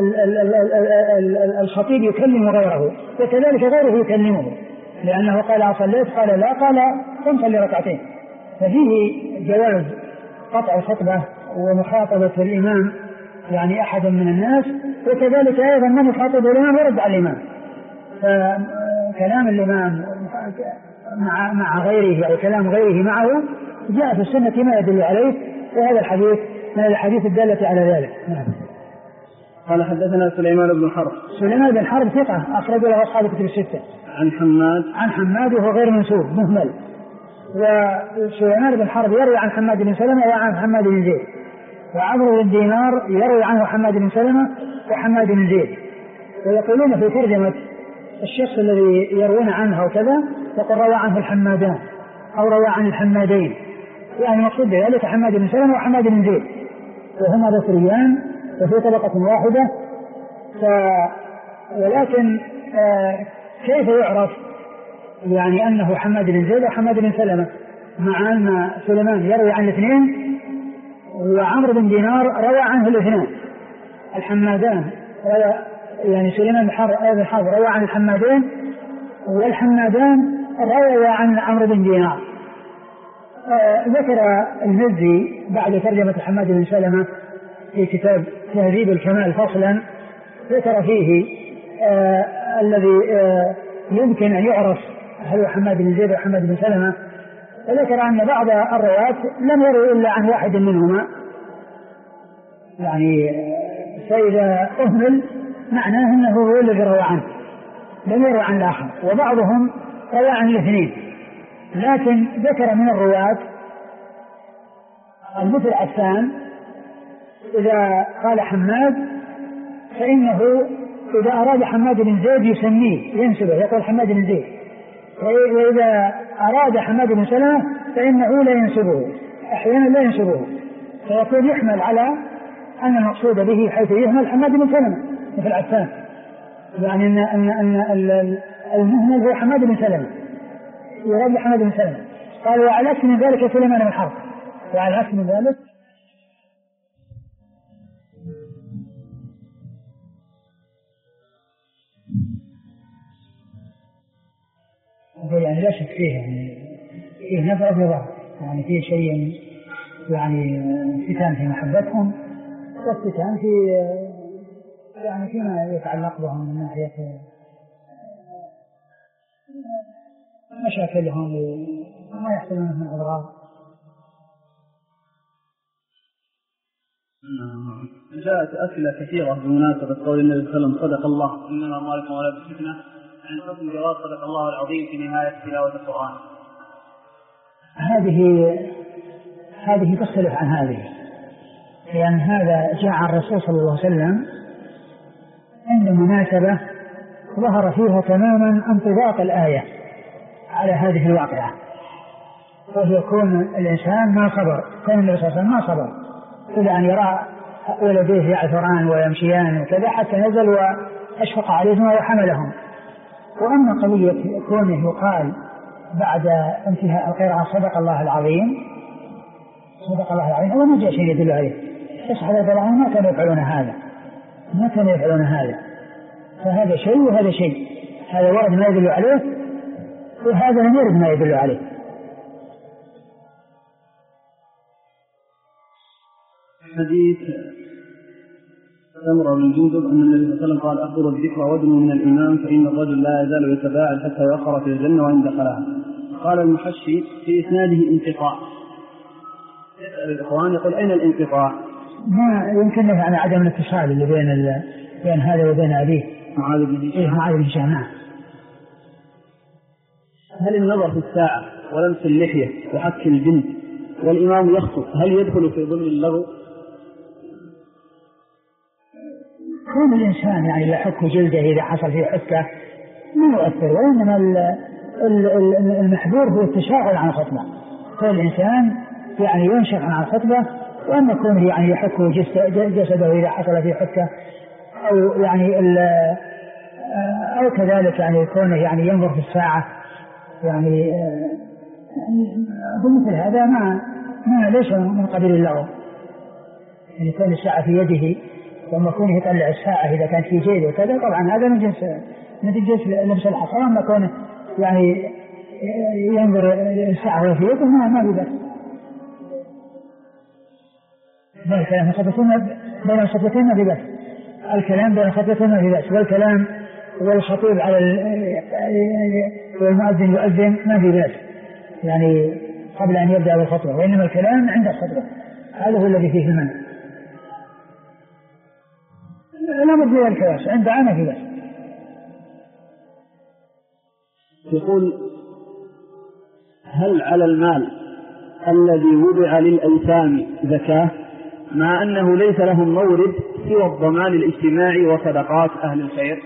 [SPEAKER 1] الخطيب يكلم غيره وكذلك غيره يكلمه، لأنه قال أصليت؟ قال لا. قال قم صلي ركعتين. ففيه جواز قطع الخطبة ومخاطبة الإمام يعني أحد من الناس، وكذلك أيضا من يخاطب الإمام يرد على الإمام. فكلام الإمام مع غيره أو كلام غيره معه جاء في السنة ما يدل عليه، وهذا الحديث من الحديث الدالة على ذلك.
[SPEAKER 3] قال حدثنا سليمان بن حرب
[SPEAKER 1] ثقة أخرج له أصحاب الكتب الستة. عن حماد وهو غير منسوب مهمل. وسليمان بن حرب يروي عن حماد بن سلمة وعن حماد بن زيد، وعمرو بن دينار يروي عنه حماد بن سلمة وحماد بن زيد. ويقولون في ترجمة الشخص الذي يروون عنه وكذا يقول روى عنه الحمادان أو روى عن الحمادين، يعني مقصود بذلك حماد بن سلمة وحماد بن زيد، وهما بصريان وفي طبقة واحدة. ولكن كيف يعرف يعني أنه حماد بن زيد وحماد بن سلمة، مع أن سليمان يروي عن الاثنين وعمرو بن دينار روى عنه الاثنين. الحمادان يعني سليمان بن حرب روى عن الحمادين، والحمادان روى عن عمرو بن دينار. ذكر المزي بعد ترجمة حماد بن سلمة في كتاب تهذيب الكمال فصلا ذكر فيه الذي يمكن أن يعرف هل هو حماد بن زيد وحماد بن سلمة، وذكر أن بعض الرواة لم يروا إلا عن واحد منهما، يعني فإذا أهمل معناه أنه هو الذي روى عنه لم يروى عن الآخر، وبعضهم روى عن الاثنين. لكن ذكر من الرواة مثل عفان إذا قال حماد فإنه إذا أراد حماد بن زيد يسميه ينسبه يقول حماد بن زيد، وإذا أراد حماد بن سلمة فإنه لا ينسبه، أحيانا لا ينسبه، فيكون يحمل على أن المقصود به حيث يهمل حماد بن سلمة مثل عفان، يعني أن المهمل هو حماد بن سلمة يراد حماد بن سلمة. قال وعلى عكس من ذلك سليمان بن حرب، وعلى عكس من ذلك يعني لا شك فيه، يعني فيه نفع وضر، يعني فيه شيء يعني فتان في محبتهم، والفتان في يعني فيما يتعلق بهم من ناحية مشاكلهم وما يحصلون من أضرار.
[SPEAKER 3] جاءت أسئلة كثيرة بمناسبة قول النبي صلى الله عليه وسلم صدق الله إنما أموالكم ولا بالفتنة، عن حكم جواز صدق الله العظيم في نهاية تلاوة القرآن.
[SPEAKER 1] هذه تختلف عن هذه، لأن هذا جاء عن الرسول صلى الله عليه وسلم عند مناسبة ظهر فيها تماما انطباق الآية على هذه الواقعة، وهو يكون الإنسان ما صبر، كان النبي صلى الله عليه وسلم ما صبر إلى أن يرى ولديه يعثران ويمشيان وكذا حتى نزل وأشفق عليهما وحملهم. وأما قضية كونه يقال بعد انتهاء القراءة صدق الله العظيم، صدق الله العظيم، هو ما جاء شيء يدل عليه. الصحابة رضي الله عنهم ما كانوا يفعلون هذا، ما كانوا يفعلون هذا، فهذا شيء وهذا شيء، هذا ورد ما يدل عليه وهذا لم يرد ما يدل عليه.
[SPEAKER 3] حديث سمرة بن جندب أن النبي صلى الله عليه وسلم قال أفضل الذكر ودنو من الإمام فإن الرجل لا يزال يتباعد حتى يؤخر في الجنة وإن دخلها. قال المحشي في إسناده انقطاع، يسأل الإخوان يقول أين الانقطاع؟
[SPEAKER 1] ما يمكن له عن عدم الاتصال اللي بين هذا وبين أبيه
[SPEAKER 3] معاذ بن هشام. هل النظر في الساعة ولمس اللحية وحك الجلد والإمام يخطب هل يدخل في ضمن اللغو؟
[SPEAKER 1] كون الإنسان يعني يحك جلده إذا حصل فيه حكة ما يؤثر، وإنما المحذور هو التشاغل عن الخطبة، كون الإنسان يعني ينشغل عن الخطبة، وأما كونه يعني يحك جسده إذا حصل فيه حكة أو يعني أو كذلك يعني كونه يعني ينظر في الساعة يعني مثل هذا ما ليس من قبيل اللغو، يعني كون الساعة في يده وما كونه يطلع الساعة إذا كانت في جيبه وكذا طبعا هذا من جنس لبس الحصان، ما كونه يعني ينظر الساعة وهي في يده ما في بس. الكلام بين الخطبتين ما في بس، الكلام بين الخطبتين ما في بس، والكلام والخطيب على والمؤذن يؤذن ما في بس، يعني قبل أن يبدأ بالخطبة، وإنما الكلام عند الخطبة، هذا هو الذي فيه المنع. لا مد من الكواس عند عامة في بس.
[SPEAKER 3] يقول هل على المال الذي وضع للأيتام زكاة مع أنه ليس لهم مورد سوى الضمان الاجتماعي وصدقات أهل الخير؟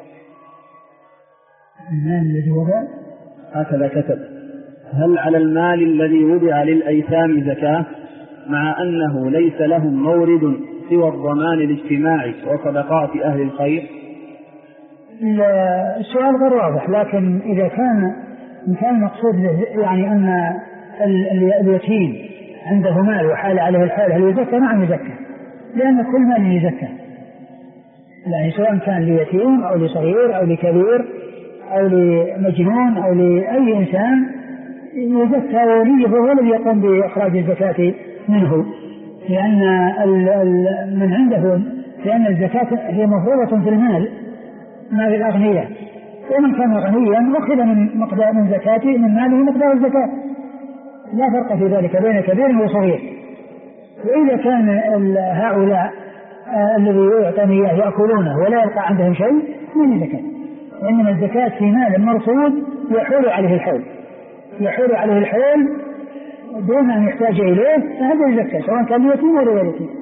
[SPEAKER 1] المال الذي وضع
[SPEAKER 3] هكذا كتب هل على المال الذي وضع للأيتام زكاة مع أنه ليس لهم مورد سوى الضمان الاجتماعي وصدقات أهل الخير؟
[SPEAKER 1] السؤال غير واضح، لكن إذا كان إن كان المقصود يعني أن اليتيم عنده مال وحال عليه الحول هل يزكى؟ نعم يزكى، لأن كل مال يزكى، يعني سواء كان ليتيم أو لصغير أو لكبير أو لمجنون أو لأي إنسان يزكى، وليه هو الذي يقوم بإخراج الزكاة منه، لأن من عنده، لأن الزكاة هي مفروضة في المال، مال الأغنياء، ومن كان غنيا أخذ من مقدار من زكاته من ماله مقدار الزكاة، لا فرق في ذلك بين كبير وصغير. وإذا كان هؤلاء الذي يعطون إياه يأكلونه ولا يبقى عندهم شيء من زكاة، وإنما الزكاة في مال مرصود يحول عليه الحول، يحول عليه الحول دون أن يحتاج إليه، فهذا يزكى سواء كان يتيم ولا غير يتيم.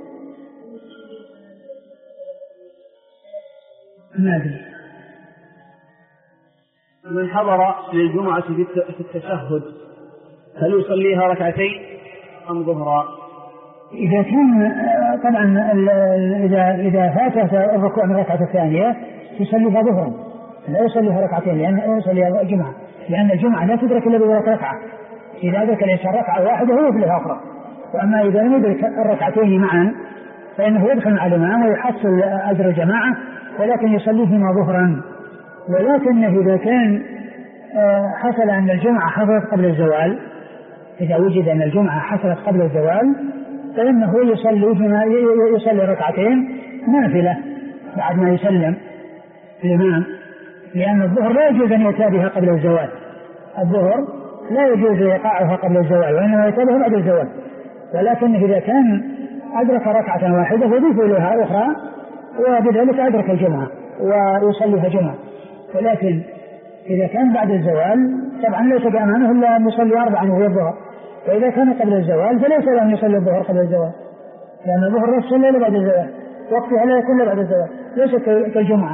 [SPEAKER 3] من حضر للجمعة في التشهد هل يصليها ركعتين أم ظهرا؟
[SPEAKER 1] إذا كان طبعا إذا فاته الركوع من الركعة الثانية يصليها ظهرا، لا يصليها ركعتين، لأن يصليها الجمعة، لأن الجمعة لا تدرك إلا بذلك ركعة، إذا أدرك الإنسان ركعة واحدة هو يصليها أخرى. وأما إذا لم يدرك الركعتين معا فإنه يدخل مع الإمام ويحصل أجر الجماعة، ولكن يصليهما ظهرا. ولكن إذا كان حصل أن الجمعة حصلت قبل الزوال، إذا وجد أن الجمعة حصلت قبل الزوال فإنه يصلي ركعتين نافلة بعد ما يسلم الإمام، لأن الظهر لا يجوز أن يأتي بها قبل الزوال، الظهر لا يجوز إيقاعها قبل الزوال وإنما يأتي بها بعد الزوال. ولكن إذا كان أدرك ركعة واحدة يضيف إليها أخرى وبذلك أدرك الجمعة ويصليها جمعة. ولكن إذا كان بعد الزوال طبعا ليس بأمانه إلا أن يصلي 4 وهي الظهر، فإذا كان قبل الزوال فليس له أن يصلي الظهر قبل الزوال، لأن الظهر لا يصلي إلا بعد الزوال، وقتها لا يكون بعد الزوال، ليس كالجمعة.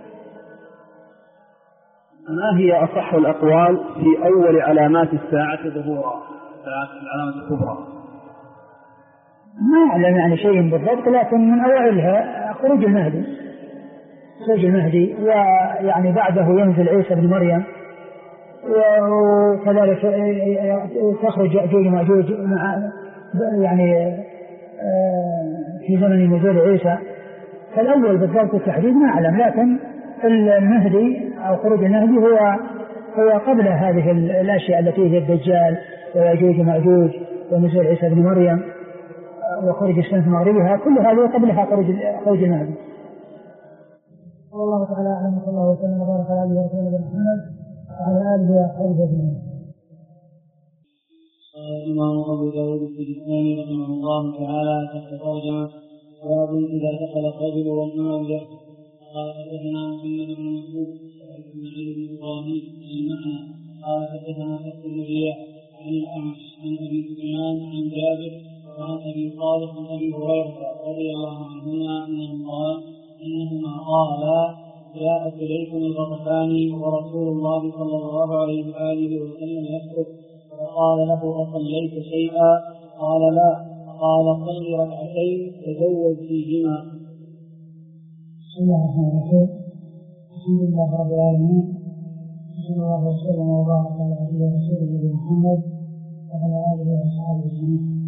[SPEAKER 3] ما هي أصح الأقوال في أول علامات الساعة ظهورا، العلامة الكبرى؟
[SPEAKER 1] ما أعلم يعني شيء بالضبط، لكن من أوائلها خروج المهدي، ويعني بعده ينزل عيسى بن مريم، وكذلك تخرج يأجوج ومأجوج يعني في زمن نزول عيسى. فالأول بالضبط التحديد ما أعلم، لكن المهدي أو خروج المهدي هو قبل هذه الأشياء التي هي الدجال ويأجوج ومأجوج ونزول عيسى بن مريم وخروج الشمس مغربها، كل هذا قبلها خروج المهدي. والله تعالى أعلم، صلى الله وسلم وبارك على عبده ورسوله محمد وعلى آله وصحبه أجمعين.
[SPEAKER 2] الإمام أبو داود السجستاني رحمه الله تعالى تحت ترجمة باب إذا دخل الرجل والمال قال حدثنا محمد بن مسعود وإسماعيل بن إبراهيم المعنى قال حدثنا حفص بن رياح عن الأعمش عن أبي سفيان عن جابر وعن أبي صالح عن أبي هريرة رضي الله عنهما إنهما قالا جاءت إليكم الغطفاني ورسول الله صلى الله عليه وآله وسلم يخطب فقال له أصليت شيئا؟ قال لا. قال صل ركعتين تزوج فيهما.
[SPEAKER 1] بسم الله الرحمن الرحيم، الحمد لله رب العالمين، صلى الله وسلم وبارك على عبده ورسوله محمد وعلى آله وصحبه أجمعين.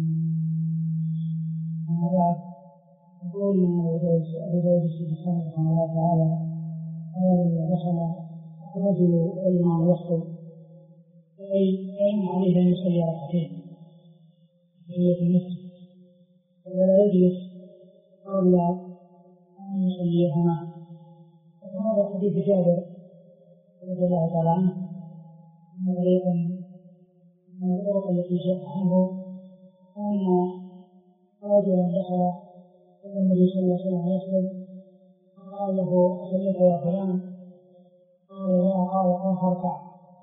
[SPEAKER 1] أما بعد، يقول أبو داود السجستاني رحمه الله تعالى إذا دخل الرجل والإمام يخطب فإن عليه أن يصلي ركعتين في المسجد ولا يجلس قبل أن يصليهما. وهذا حديث جابر رضي الله تعالى عنه من طريق من الطرق التي جاء عنه أن رجلا دخل النبي صلى الله عليه وسلم يخطب قال له أصليت يا فلان؟ قال لا. قال اركع.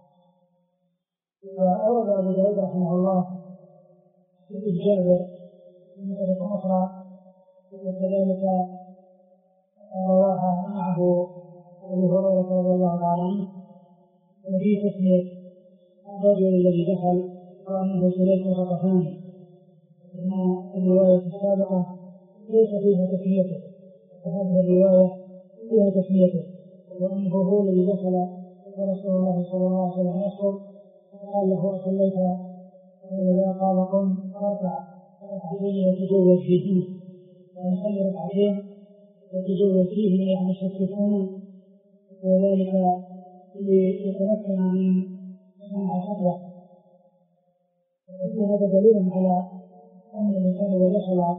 [SPEAKER 1] وأورد أبو داود رحمه الله حديث جابر من طريق أخرى وكذلك رواها معه أبو هريرة رضي الله تعالى عنه وفي تسمية الرجل الذي دخل وأنه سليم الغطفاني، إن الرواية السابقة ليس فيها تسميته، وهذه الرواية فيها تسميته، وأنه هو الذي دخل ورسول الله صلى الله عليه وسلم يخطب قال له أصليت؟ وإذا قال قم فاركع ركعتين وتجوز فيه، يعني صلي ركعتين وتجوز فيه يعني يشككون، وذلك ليتمكن من سماع الخطبة. هذا دليل على أن الإنسان إذا دخل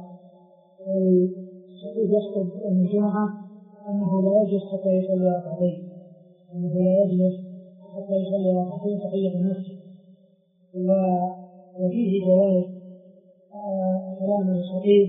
[SPEAKER 1] يخطب الجمعة أنه لا يجلس حتى يصلي ركعتين، أنه لا يجلس حتى يصلي ركعتين تحية المسجد. وفيه جواز كلام الخطيب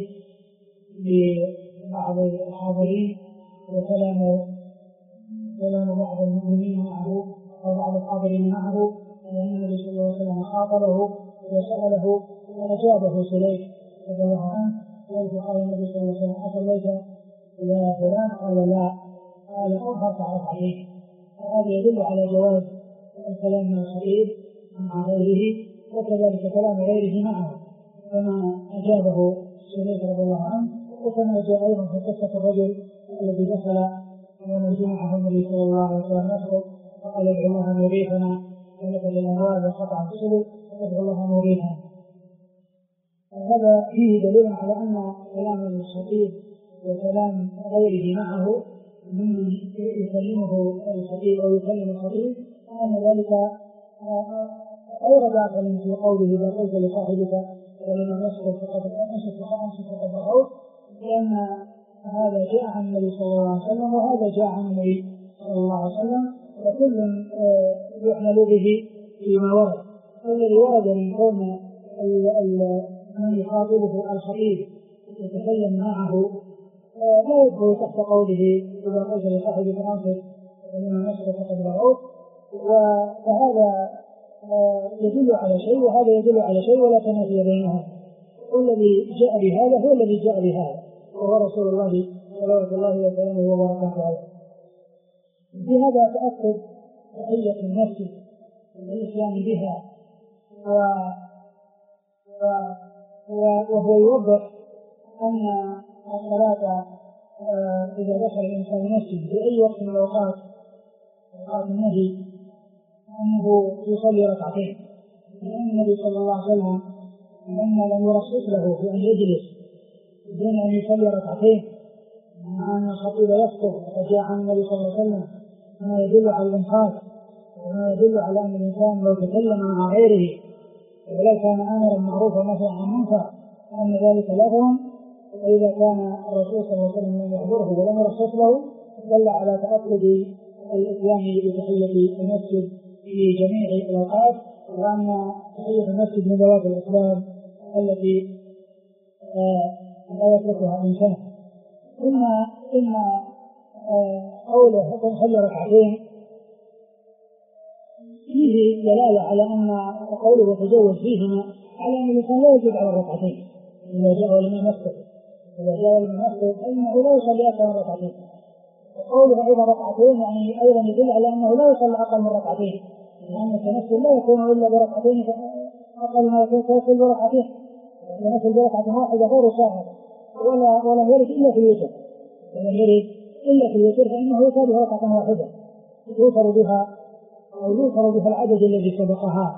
[SPEAKER 1] لبعض الحاضرين وكلام بعض المؤمنين معه أو بعض الحاضرين معه، لأن النبي صلى الله عليه وسلم خاطبه وسأله فأجابه سليم رضي الله عنه، قال النبي صلى الله عليه وسلم أصليت يا فلان؟ قال لا. قال قم فاركع ركعتين. هذا يدل على جواز الكلام مع الخطيب مع غيره، وكذلك كلام غيره معه كما أجابه سليم رضي الله عنه، وكما جاء أيضا في قصة الرجل الذي دخل يوم الجمعة النبي صلى الله عليه وسلم يخطب فقال ادعو الله أن يغيثنا ونقل الأموال وقطع السبل وادعو الله أن يغيثنا. هذا فيه دليل على أن كلام الخطيب وكلام غيره معه من يكلمه الخطيب أو يكلم الخطيب أن ذلك غير داخل في قوله إذا قلت لصاحبك ولمن يسقط فقد ضغوت، لأن هذا جاء عن النبي صلى الله عليه وسلم وهذا جاء عن النبي صلى الله عليه وسلم، وكل يعمل به فيما ورد. الذي ورد من كون من يخاطبه الخطيب يتكلم معه لا يدخل تحت قوله إذا قلت لصاحبك أنصت ولمن يسقط فقد ضغوت، فهذا يدل على شيء وهذا يدل على شيء ولا تنافي بينهم. والذي جاء بهذا هو الذي جاء بهذا وهو رسول الله صلى الله وسلم وبركاته عليه. بهذا تأكد تحية المسجد والإسلام بها، وهو يوضح أن الصلاة إذا دخل الإنسان المسجد في أي وقت من الأوقات النهي أنه يصلي ركعتين، لأن النبي صلى الله عليه وسلم لما لم يرخص له في أن يجلس دون أن يصلي ركعتين مع أن الخطيب يخطب، وجاء عن النبي صلى الله عليه وسلم ما يدل على الإنصاف وما يدل على أن الإنسان لو تكلم مع غيره ولو كان آمرا معروفا ونهيا عن منكر أن ذلك لغو، وإذا كان الرسول صلى الله عليه وسلم لم يحضره ولم يرخص له دل على تأكد الإتيان بتحية المسجد في جميع الأوقات، وأن تحية المسجد من ذوات الإسلام التي لا يتركها إنسان. ثم قوله حكم صلي ركعتين فيه دلالة على أن قوله تجوز فيهما على أن الإنسان لا يجب على الركعتين إذا جاء لمن يخطب فإنه لا يصلي أكثر من ركعتين. وقوله أيضا ركعتين يعني أيضا يدل على أنه لا يصلي أقل من ركعتين، لأن التنفل لا يكون إلا بركعتين أقل ما يكون تنفل بركعتين، التنفل بركعة واحدة غير صاحب ولا يرد إلا في الوتر، فإنه يصلي ركعة واحدة يوتر بها العدد الذي سبقها،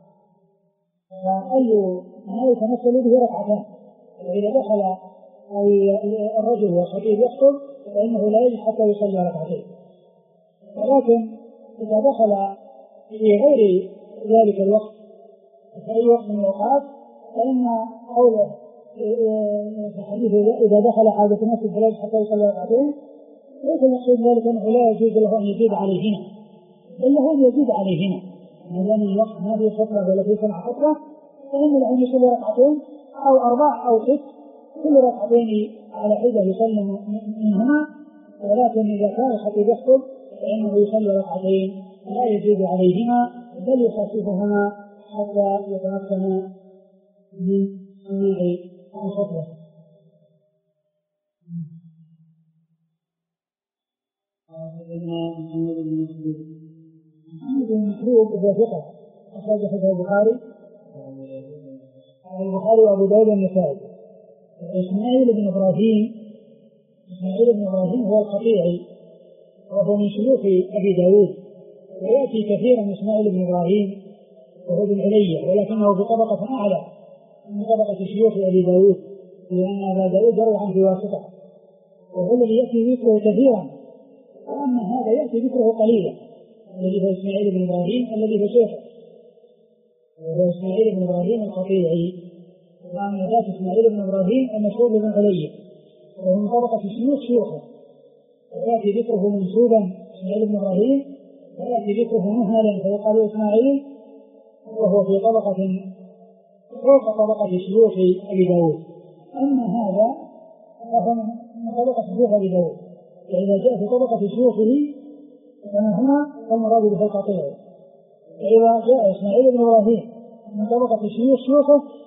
[SPEAKER 1] فأي ما يتنفل به ركعتان. وإذا دخل الرجل والخطيب يخطب فإنه لا يجب حتى يصلي ركعتين، ولكن إذا دخل في غير ذلك الوقت في أي وقت من الأوقات فإن قوله في الحديث إذا دخل حاجة المسجد فلا يجب حتى يصلي ركعتين ليس المقصود ذلك أنه لا يجوز له أن يزيد عليهما، بل هو يزيد عليهما ما دام الوقت ما في خطبة ولا في سمع خطبة فإن له أن يصلي ركعتين أو 4 أو 6 كل ركعتين على حدة يصلي منهما، ولكن إذا كان الخطيب يخطب فإنه يصلي ركعتين لا يزيد عليهما بل يخففهما حتى يتمكن من سماع الخطبة. محمد بن مسعود هو ثقة أخرج حديث البخاري وأبو داود والنسائي. إسماعيل بن إبراهيم هو القطيعي وهو من شيوخ أبي داود ويأتي كثيرا إسماعيل بن إبراهيم وهو بن علية، ولكنه بطبقة أعلى من طبقة شيوخ أبي داود، لأن أبا داود يروي عنه بواسطة، وهو الذي يأتي ذكره كثيرا، وأما هذا يأتي ذكره قليلا، الذي هو إسماعيل بن إبراهيم الذي هو شيخه، وهو إسماعيل بن إبراهيم القطيعي، وأما ذات إسماعيل بن إبراهيم المشهور بن علية، وهو من طبقة شيوخه، ويأتي ذكره منسوبا إسماعيل بن إبراهيم، ويأتي ذكره مهملا فيقال إسماعيل، وهو في طبقة فوق طبقة شيوخ أبي داود. أما هذا فهو من طبقة شيوخ أبي داود، فإذا جاء في طبقة شيوخه فهنا المراد به القطيع، فإذا جاء إسماعيل بن إبراهيم من طبقة شيوخه